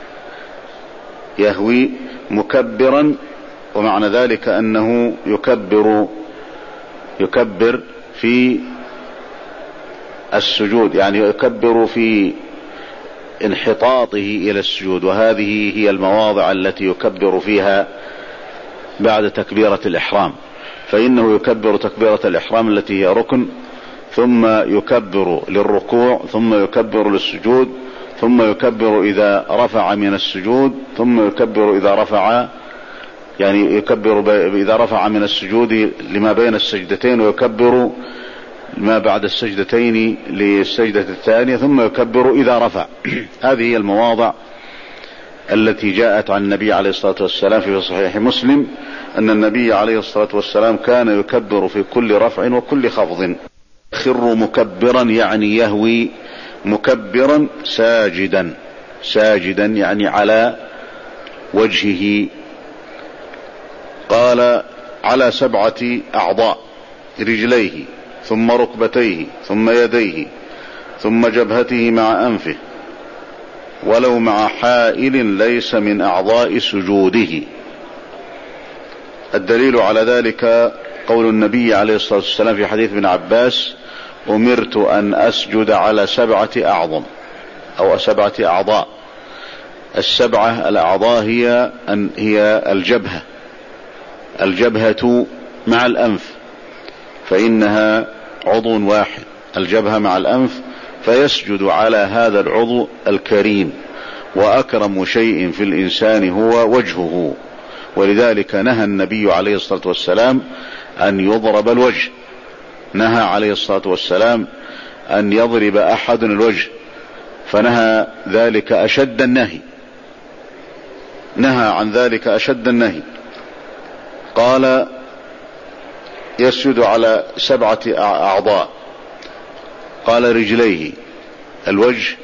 يهوي مكبرا، ومعنى ذلك أنه يكبر يكبر في السجود، يعني يكبر في انحطاطه إلى السجود، وهذه هي المواضع التي يكبر فيها بعد تكبيرة الإحرام. فإنه يكبر تكبيرة الإحرام التي هي ركن، ثم يكبر للركوع، ثم يكبر للسجود، ثم يكبر إذا رفع من السجود، ثم يكبر إذا رفع يعني يكبر إذا رفع من السجود لما بين السجدتين، ويكبر ما بعد السجدتين للسجدة الثانية، ثم يكبر إذا رفع. هذه هي المواضع التي جاءت عن النبي عليه الصلاة والسلام في صحيح مسلم أن النبي عليه الصلاة والسلام كان يكبر في كل رفع وكل خفض. يخر مكبرا يعني يهوي مكبرا ساجدا ساجدا يعني على وجهه. قال: على سبعة أعضاء: رجليه، ثم ركبتيه، ثم يديه، ثم جبهته مع أنفه، ولو مع حائل ليس من أعضاء سجوده. الدليل على ذلك قول النبي عليه الصلاة والسلام في حديث ابن عباس: أمرت أن أسجد على سبعة أعظم أو سبعة أعضاء. السبعة الأعضاء هي أن هي الجبهة الجبهة مع الأنف، فإنها عضو واحد الجبهة مع الأنف، فيسجد على هذا العضو الكريم، وأكرم شيء في الإنسان هو وجهه، ولذلك نهى النبي عليه الصلاة والسلام أن يضرب الوجه، نهى عليه الصلاة والسلام أن يضرب أحد الوجه، فنهى ذلك أشد النهي، نهى عن ذلك أشد النهي. قال يسجد على سبعة أعضاء، قال رجليه، الوجه،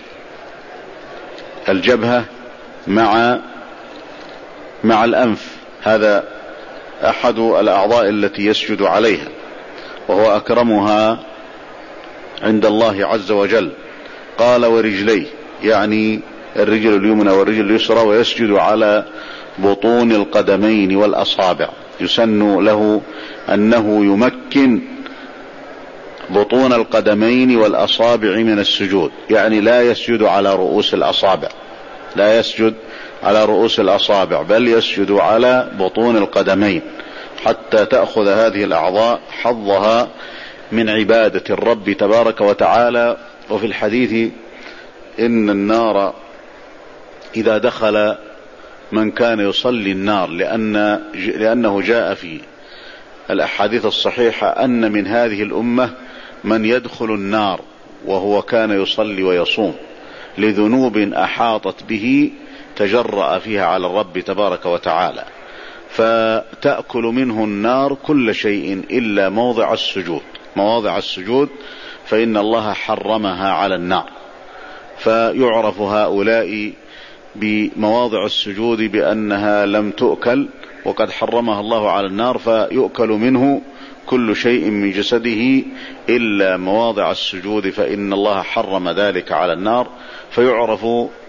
الجبهة مع مع الأنف، هذا أحد الأعضاء التي يسجد عليها، وهو أكرمها عند الله عز وجل. قال ورجليه، يعني الرجل اليمنى والرجل اليسرى، ويسجد على بطون القدمين والأصابع، يسن له أنه يمكن بطون القدمين والأصابع من السجود، يعني لا يسجد على رؤوس الأصابع، لا يسجد على رؤوس الأصابع، بل يسجد على بطون القدمين، حتى تأخذ هذه الأعضاء حظها من عبادة الرب تبارك وتعالى. وفي الحديث إن النار إذا دخل من كان يصلي النار، لأن لأنه جاء في الأحاديث الصحيحة أن من هذه الأمة من يدخل النار وهو كان يصلي ويصوم لذنوب أحاطت به تجرأ فيها على الرب تبارك وتعالى، فتأكل منه النار كل شيء إلا موضع السجود، مواضع السجود فإن الله حرمها على النار، فيعرف هؤلاء بمواضع السجود بأنها لم تؤكل، وقد حرمها الله على النار، فيؤكل منه كل شيء من جسده إلا مواضع السجود، فإن الله حرم ذلك على النار، فيعرف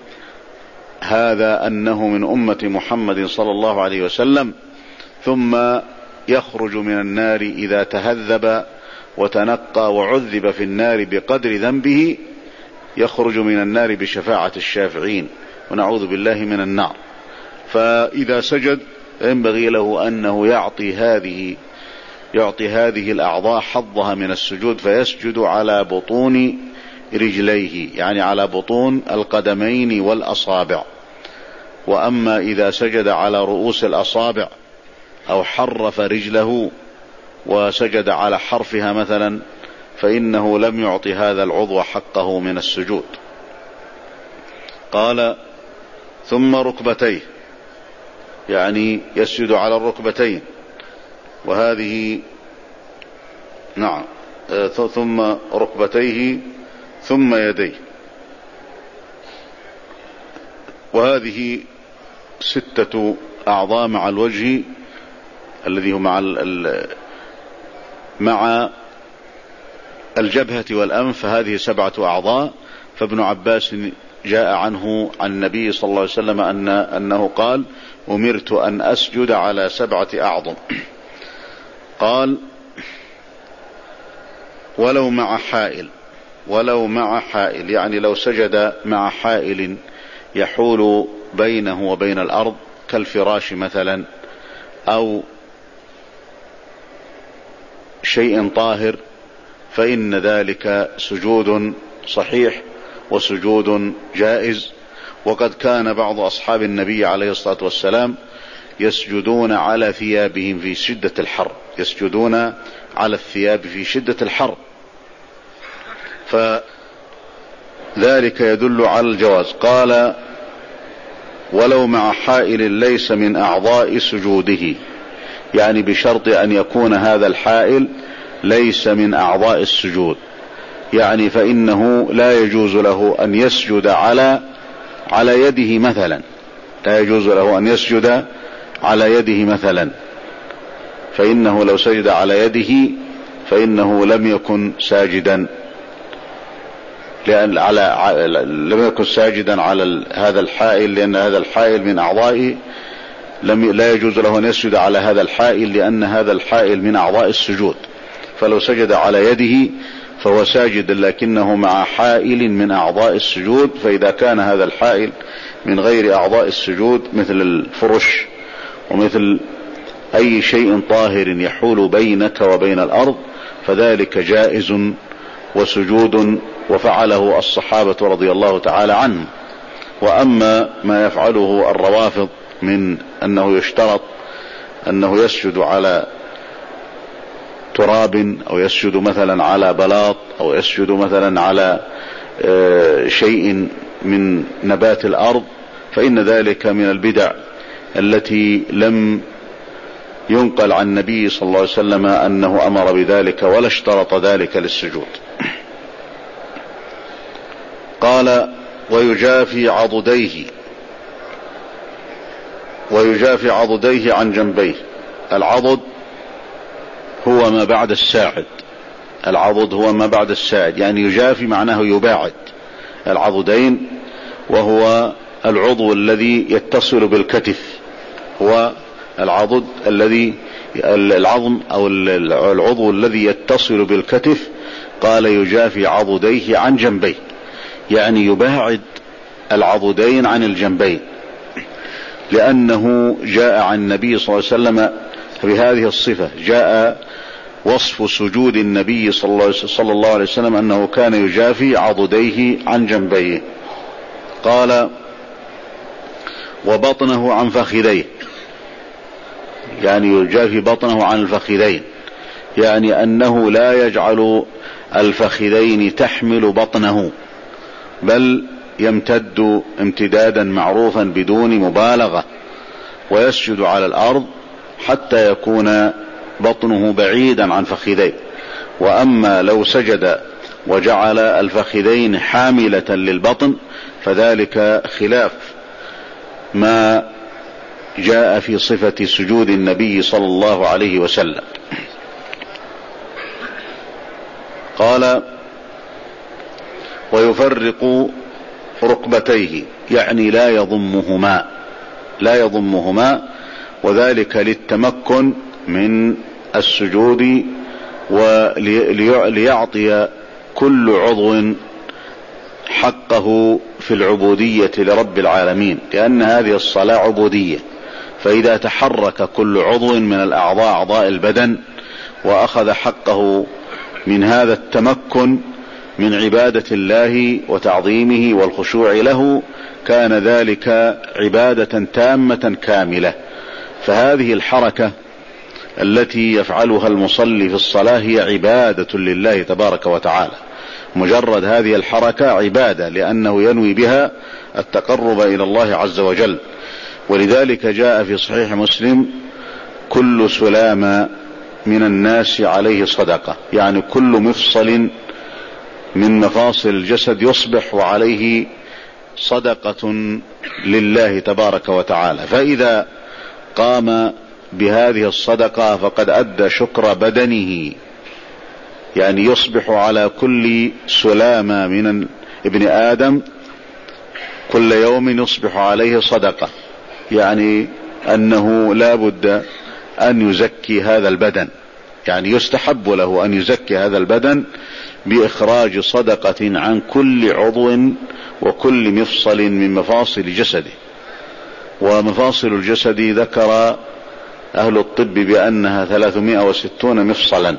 هذا أنه من أمة محمد صلى الله عليه وسلم. ثم يخرج من النار إذا تهذب وتنقى وعذب في النار بقدر ذنبه، يخرج من النار بشفاعة الشافعين، ونعوذ بالله من النار. فإذا سجد ينبغي له أنه يعطي هذه يعطي هذه الأعضاء حظها من السجود، فيسجد على بطون رجليه، يعني على بطون القدمين والأصابع. وأما إذا سجد على رؤوس الأصابع أو حرف رجله وسجد على حرفها مثلا، فإنه لم يعطي هذا العضو حقه من السجود. قال ثم ركبتيه، يعني يسجد على الركبتين، وهذه نعم ثم ركبتيه ثم يديه، وهذه ستة أعضاء مع الوجه الذي هو مع مع الجبهة والأنف، هذه سبعة أعضاء. فابن عباس جاء عنه عن النبي صلى الله عليه وسلم أن أنه قال أمرت أن أسجد على سبعة أعظم. قال ولو مع حائل، ولو مع حائل يعني لو سجد مع حائل يحول بينه وبين الأرض كالفراش مثلا، أو شيء طاهر، فإن ذلك سجود صحيح وسجود جائز. وقد كان بعض أصحاب النبي عليه الصلاة والسلام يسجدون على ثيابهم في شدة الحر، يسجدون على الثياب في شدة الحر، فذلك يدل على الجواز. قال ولو مع حائل ليس من أعضاء سجوده، يعني بشرط أن يكون هذا الحائل ليس من أعضاء السجود، يعني فإنه لا يجوز له أن يسجد على على يده مثلا، لا يجوز له أن يسجد على يده مثلا، فإنه لو سجد على يده فإنه لم يكن ساجدا، لأن على لم يكن ساجدا على هذا الحائل، لأن هذا الحائل من أعضائه، لم لا يجوز له أن يسجد على هذا الحائل، لأن هذا الحائل من أعضاء السجود. فلو سجد على يده فهو ساجد، لكنه مع حائل من أعضاء السجود. فإذا كان هذا الحائل من غير أعضاء السجود مثل الفرش ومثل أي شيء طاهر يحول بينك وبين الأرض، فذلك جائز وسجود، وفعله الصحابة رضي الله تعالى عنهم. وأما ما يفعله الروافض من أنه يشترط أنه يسجد على تراب، أو يسجد مثلا على بلاط، أو يسجد مثلا على شيء من نبات الأرض، فإن ذلك من البدع التي لم ينقل عن النبي صلى الله عليه وسلم أنه أمر بذلك ولا اشترط ذلك للسجود. قال: ويجافي عضديه ويجافي عضديه عن جنبيه. العضد هو ما بعد الساعد، العضد هو ما بعد الساعد، يعني يجافي معناه يباعد العضدين، وهو العضو الذي يتصل بالكتف، هو العضد الذي العظم أو العضو الذي يتصل بالكتف. قال: يجافي عضديه عن جنبيه، يعني يباعد العضدين عن الجنبين، لأنه جاء عن النبي صلى الله عليه وسلم بهذه الصفة. جاء وصف سجود النبي صلى الله عليه وسلم أنه كان يجافي عضديه عن جنبيه. قال: وبطنه عن فخذيه، يعني يجافي بطنه عن الفخذين، يعني أنه لا يجعل الفخذين تحمل بطنه، بل يمتد امتدادا معروفا بدون مبالغة، ويسجد على الأرض حتى يكون بطنه بعيدا عن فخذيه. وأما لو سجد وجعل الفخذين حاملة للبطن فذلك خلاف ما جاء في صفة سجود النبي صلى الله عليه وسلم. قال: ويفرق ركبتيه، يعني لا يضمهما لا يضمهما وذلك للتمكن من السجود، وليعطي كل عضو حقه في العبودية لرب العالمين، لأن هذه الصلاة عبودية. فإذا تحرك كل عضو من الأعضاء أعضاء البدن وأخذ حقه من هذا التمكن من عبادة الله وتعظيمه والخشوع له، كان ذلك عبادة تامة كاملة. فهذه الحركة التي يفعلها المصلي في الصلاة هي عبادة لله تبارك وتعالى، مجرد هذه الحركة عبادة، لأنه ينوي بها التقرب إلى الله عز وجل. ولذلك جاء في صحيح مسلم: كل سلام من الناس عليه صدقة، يعني كل مفصل من مفاصل الجسد يصبح وعليه صدقة لله تبارك وتعالى. فإذا قام بهذه الصدقة فقد أدى شكر بدنه، يعني يصبح على كل سلامة من ابن آدم كل يوم يصبح عليه صدقة، يعني أنه لا بد أن يزكي هذا البدن، يعني يستحب له أن يزكي هذا البدن بإخراج صدقة عن كل عضو وكل مفصل من مفاصل جسده. ومفاصل الجسد ذكر أهل الطب بأنها ثلاثمائة وستون مفصلا.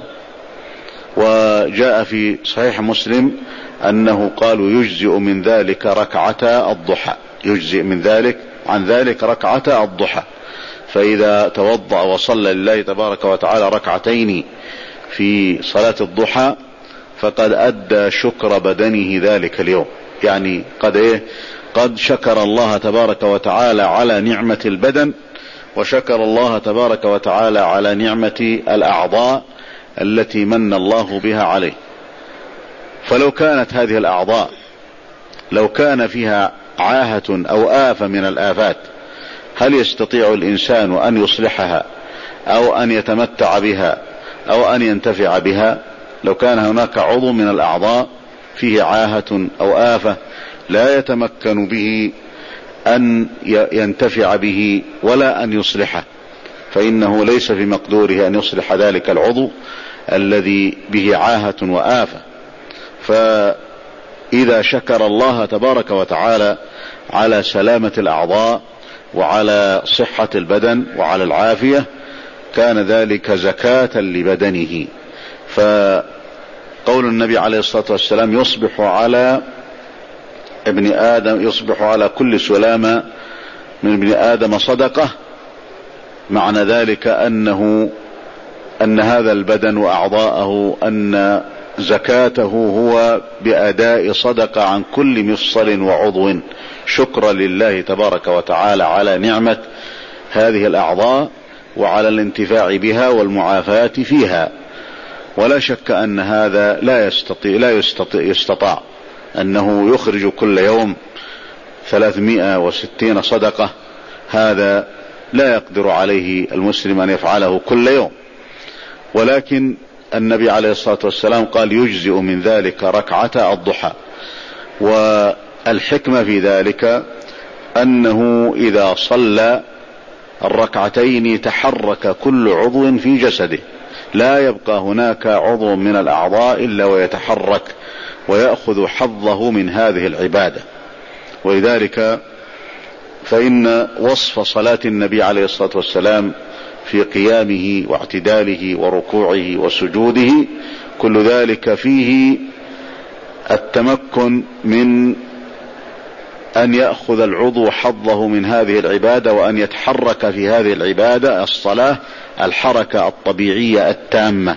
وجاء في صحيح مسلم أنه قالوا يجزئ من ذلك ركعتا الضحى، يجزئ من ذلك عن ذلك ركعتا الضحى. فإذا توضأ وصلى لله تبارك وتعالى ركعتين في صلاة الضحى فقد أدى شكر بدنه ذلك اليوم، يعني قد إيه قد شكر الله تبارك وتعالى على نعمة البدن، وشكر الله تبارك وتعالى على نعمة الأعضاء التي من الله بها عليه. فلو كانت هذه الأعضاء لو كان فيها عاهة أو آفة من الآفات، هل يستطيع الإنسان أن يصلحها أو أن يتمتع بها أو أن ينتفع بها؟ لو كان هناك عضو من الأعضاء فيه عاهة أو آفة لا يتمكن به أن ينتفع به ولا أن يصلحه، فإنه ليس في مقدوره أن يصلح ذلك العضو الذي به عاهة وآفة. فإذا شكر الله تبارك وتعالى على سلامة الأعضاء وعلى صحة البدن وعلى العافية كان ذلك زكاة لبدنه، فقول النبي عليه الصلاة والسلام يصبح على ابن آدم يصبح على كل سلامة من ابن آدم صدقة، معنى ذلك أنه أن هذا البدن وأعضاءه أن زكاته هو بأداء صدقة عن كل مفصل وعضو، شكرا لله تبارك وتعالى على نعمة هذه الأعضاء وعلى الانتفاع بها والمعافاة فيها. ولا شك أن هذا لا يستطيع لا يستطيع يستطاع أنه يخرج كل يوم ثلاثمائة وستين صدقة، هذا لا يقدر عليه المسلم أن يفعله كل يوم. ولكن النبي عليه الصلاة والسلام قال يجزئ من ذلك ركعة الضحى، والحكمة في ذلك أنه إذا صلى الركعتين تحرك كل عضو في جسده، لا يبقى هناك عضو من الأعضاء إلا ويتحرك ويأخذ حظه من هذه العبادة. ولذلك فإن وصف صلاة النبي عليه الصلاة والسلام في قيامه واعتداله وركوعه وسجوده كل ذلك فيه التمكن من أن يأخذ العضو حظه من هذه العبادة، وأن يتحرك في هذه العبادة الصلاة الحركة الطبيعية التامة.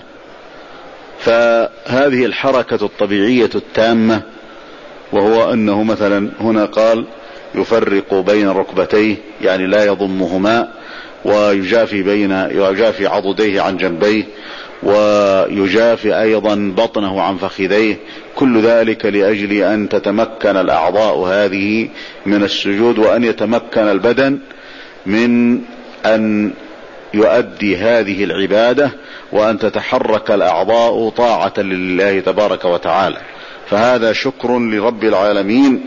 فهذه الحركة الطبيعية التامة، وهو أنه مثلا هنا قال يفرق بين ركبتيه، يعني لا يضمهما، ويجافي بين يجافي عضديه عن جنبيه، ويجافي أيضا بطنه عن فخذيه، كل ذلك لأجل أن تتمكن الأعضاء هذه من السجود، وأن يتمكن البدن من أن يؤدي هذه العبادة، وأن تتحرك الأعضاء طاعة لله تبارك وتعالى. فهذا شكر لرب العالمين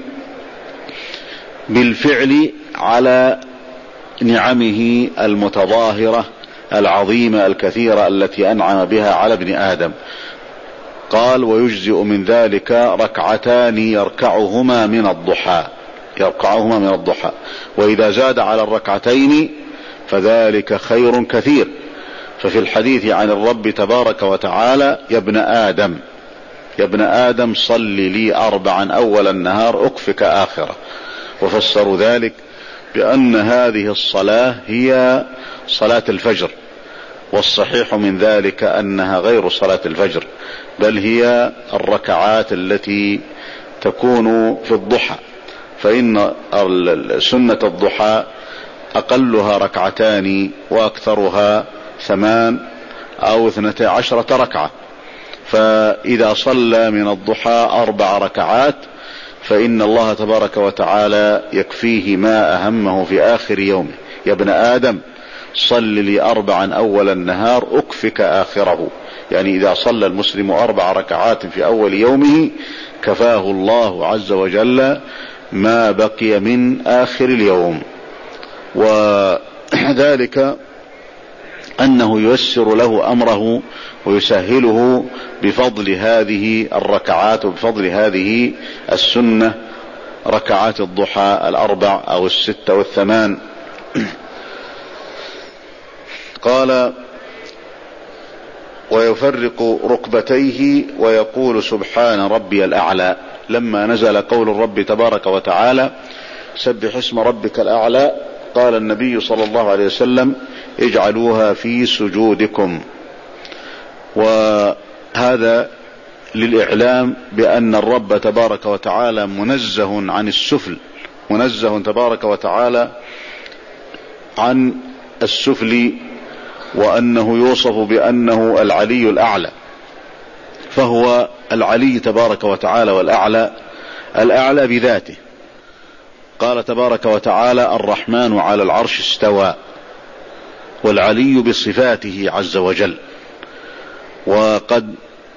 بالفعل على نعمه المتظاهرة العظيمة الكثيرة التي أنعم بها على ابن آدم. قال ويجزئ من ذلك ركعتان يركعهما من الضحى يركعهما من الضحى وإذا زاد على الركعتين فذلك خير كثير. ففي الحديث عن الرب تبارك وتعالى يا ابن آدم يا ابن آدم صل لي أربعا أول النهار أكفك آخرة. وفسروا ذلك بأن هذه الصلاة هي صلاة الفجر، والصحيح من ذلك أنها غير صلاة الفجر، بل هي الركعات التي تكون في الضحى. فإن سنة الضحى أقلها ركعتان وأكثرها ثمان أو اثنتا عشرة ركعة. فإذا صلى من الضحى أربع ركعات فإن الله تبارك وتعالى يكفيه ما أهمه في آخر يومه. يا ابن آدم صل لي أربعا أول النهار أكفك آخره، يعني إذا صلى المسلم أربع ركعات في أول يومه كفاه الله عز وجل ما بقي من آخر اليوم. وذلك أنه ييسر له أمره ويسهله بفضل هذه الركعات وبفضل هذه السنة، ركعات الضحى الأربع أو الستة والثمان. قال ويفرق ركبتيه ويقول سبحان ربي الأعلى. لما نزل قول الرب تبارك وتعالى سبح اسم ربك الأعلى قال النبي صلى الله عليه وسلم اجعلوها في سجودكم. وهذا للإعلام بأن الرب تبارك وتعالى منزه عن السفل، منزه تبارك وتعالى عن السفل، وأنه يوصف بأنه العلي الأعلى، فهو العلي تبارك وتعالى والأعلى، الأعلى بذاته. قال تبارك وتعالى الرحمن على العرش استوى، والعلي بصفاته عز وجل. وقد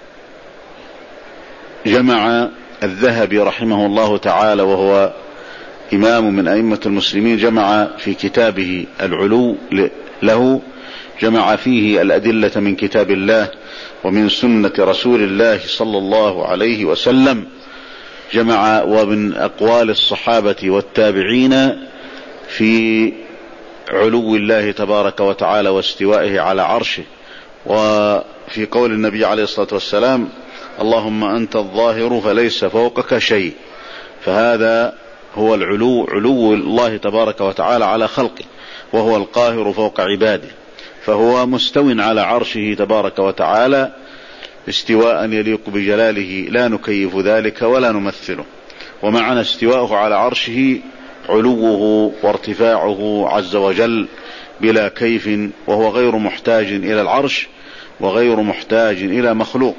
جمع الذهبي رحمه الله تعالى وهو إمام من أئمة المسلمين، جمع في كتابه العلو له، جمع فيه الأدلة من كتاب الله ومن سنة رسول الله صلى الله عليه وسلم، جمع ومن أقوال الصحابة والتابعين في علو الله تبارك وتعالى واستوائه على عرشه. في قول النبي عليه الصلاة والسلام: اللهم أنت الظاهر فليس فوقك شيء. فهذا هو العلو، علو الله تبارك وتعالى على خلقه، وهو القاهر فوق عباده، فهو مستو على عرشه تبارك وتعالى استواء يليق بجلاله لا نكيف ذلك ولا نمثله. ومعنى استواءه على عرشه علوه وارتفاعه عز وجل بلا كيف، وهو غير محتاج إلى العرش وغير محتاج إلى مخلوق.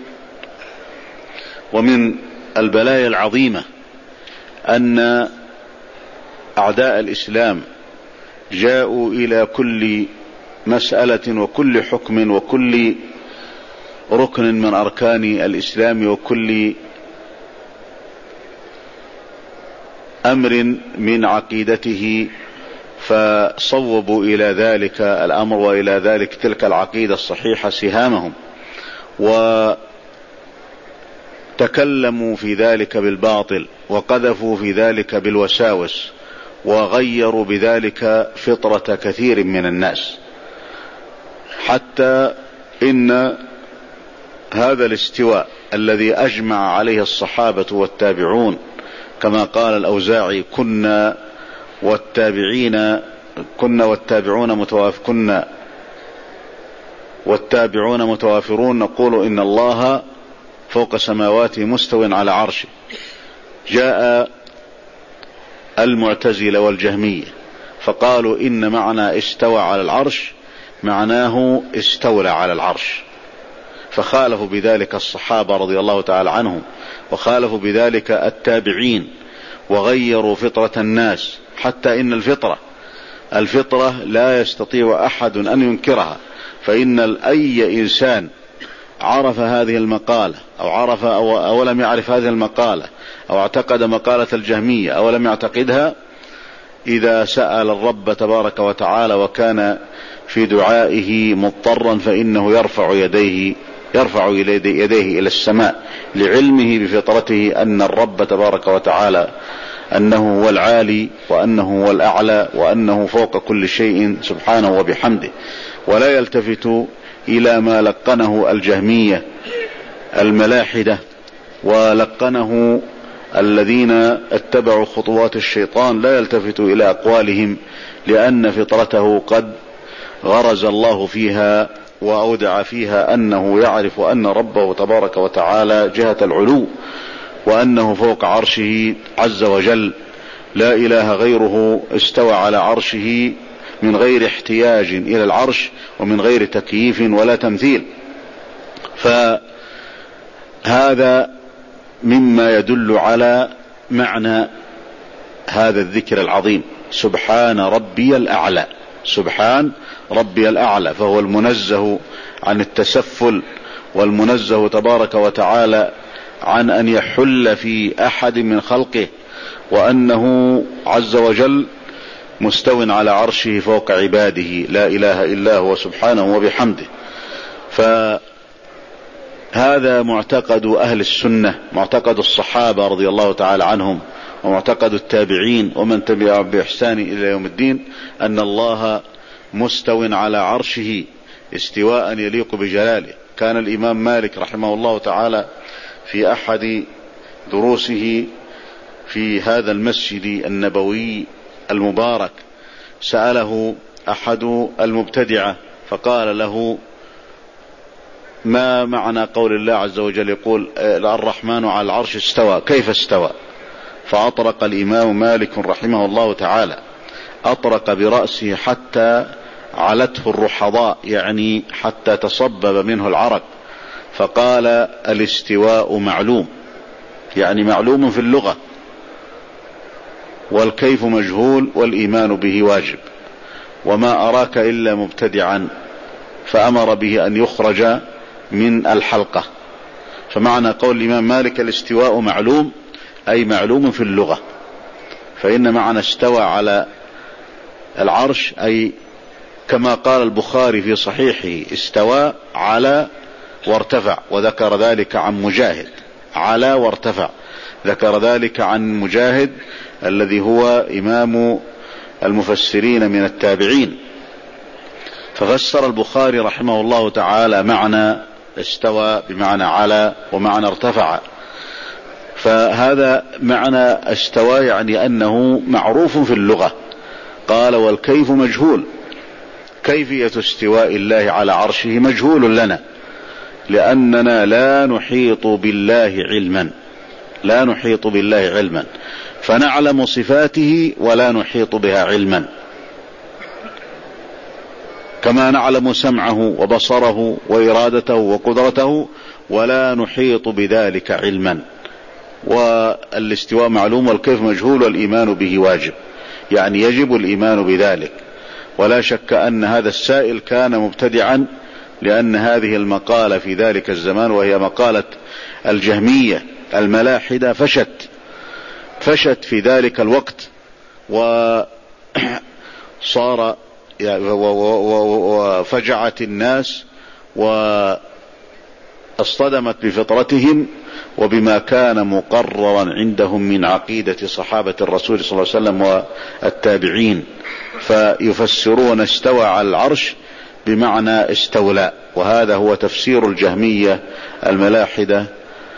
ومن البلايا العظيمة أن أعداء الإسلام جاءوا إلى كل مسألة وكل حكم وكل ركن من أركان الإسلام وكل أمر من عقيدته، فصوبوا إلى ذلك الأمر وإلى ذلك تلك العقيدة الصحيحة سهامهم، وتكلموا في ذلك بالباطل، وقذفوا في ذلك بالوساوس، وغيروا بذلك فطرة كثير من الناس، حتى إن هذا الاستواء الذي أجمع عليه الصحابة والتابعون، كما قال الأوزاعي: كنا والتابعين كنا والتابعون متوافر كنا والتابعون متوافرون نقول إن الله فوق سماواته مستو على عرشه. جاء المعتزلة والجهمية فقالوا إن معنى استوى على العرش معناه استولى على العرش، فخالفوا بذلك الصحابة رضي الله تعالى عنهم، وخالفوا بذلك التابعين، وغيروا فطرة الناس، حتى إن الفطرة الفطرة لا يستطيع أحد أن ينكرها، فإن أي إنسان عرف هذه المقالة أو عرف أو, أو لم يعرف هذه المقالة أو اعتقد مقالة الجهمية أو لم يعتقدها، إذا سأل الرب تبارك وتعالى وكان في دعائه مضطرا فإنه يرفع يديه يرفع يديه إلى السماء، لعلمه بفطرته أن الرب تبارك وتعالى أنه هو العالي، وأنه هو الأعلى، وأنه فوق كل شيء سبحانه وبحمده، ولا يلتفت إلى ما لقنه الجهمية الملاحدة، ولقنه الذين اتبعوا خطوات الشيطان، لا يلتفت إلى أقوالهم، لأن فطرته قد غرز الله فيها وأودع فيها أنه يعرف أن ربه تبارك وتعالى جهة العلو، وأنه فوق عرشه عز وجل لا إله غيره، استوى على عرشه من غير احتياج إلى العرش ومن غير تكييف ولا تمثيل. فهذا مما يدل على معنى هذا الذكر العظيم: سبحان ربي الأعلى، سبحان ربي الأعلى، فهو المنزه عن التسفل، والمنزه تبارك وتعالى عن أن يحل في أحد من خلقه، وأنه عز وجل مستو على عرشه فوق عباده لا إله إلا هو سبحانه وبحمده. فهذا معتقد أهل السنة، معتقد الصحابة رضي الله تعالى عنهم، ومعتقد التابعين ومن تبع بإحسان إلى يوم الدين، أن الله مستو على عرشه استواء يليق بجلاله. كان الإمام مالك رحمه الله تعالى في أحد دروسه في هذا المسجد النبوي المبارك سأله أحد المبتدعة فقال له: ما معنى قول الله عز وجل يقول الرحمن على العرش استوى، كيف استوى؟ فأطرق الإمام مالك رحمه الله تعالى، أطرق برأسه حتى علته الرحضاء، يعني حتى تصبب منه العرق، فقال: الاستواء معلوم، يعني معلوم في اللغة، والكيف مجهول، والإيمان به واجب، وما أراك إلا مبتدعا، فأمر به أن يخرج من الحلقة. فمعنى قول الإمام مالك الاستواء معلوم أي معلوم في اللغة، فإن معنى استوى على العرش أي كما قال البخاري في صحيحه: استوى على وارتفع، وذكر ذلك عن مجاهد، على وارتفع، ذكر ذلك عن مجاهد الذي هو إمام المفسرين من التابعين. ففسر البخاري رحمه الله تعالى معنى استوى بمعنى على ومعنى ارتفع، فهذا معنى استوى يعني أنه معروف في اللغة. قال والكيف مجهول، كيفية استواء الله على عرشه مجهول لنا، لأننا لا نحيط بالله علما، لا نحيط بالله علما، فنعلم صفاته ولا نحيط بها علما، كما نعلم سمعه وبصره وإرادته وقدرته ولا نحيط بذلك علما. والاستواء معلوم والكيف مجهول والإيمان به واجب، يعني يجب الإيمان بذلك. ولا شك أن هذا السائل كان مبتدعا، لأن هذه المقالة في ذلك الزمان وهي مقالة الجهمية الملاحدة فشت فشت في ذلك الوقت، وصار وفجعت الناس واصطدمت بفطرتهم وبما كان مقررا عندهم من عقيدة صحابة الرسول صلى الله عليه وسلم والتابعين، فيفسرون استوى على العرش بمعنى استولى، وهذا هو تفسير الجهمية الملاحدة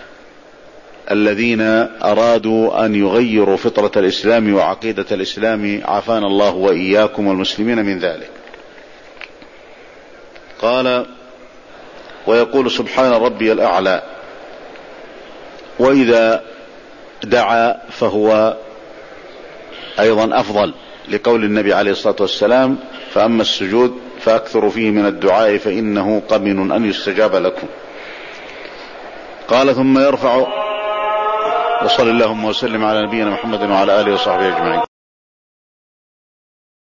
الذين أرادوا أن يغيروا فطرة الإسلام وعقيدة الإسلام، عافانا الله وإياكم والمسلمين من ذلك. قال ويقول سبحان ربي الأعلى، وإذا دعا فهو أيضا أفضل، لقول النبي عليه الصلاة والسلام فأما السجود فأكثر فيه من الدعاء فإنه قمن أن يستجاب لكم. قال ثم يرفع، وصل اللهم وسلم على نبينا محمد وعلى آله وصحبه أجمعين.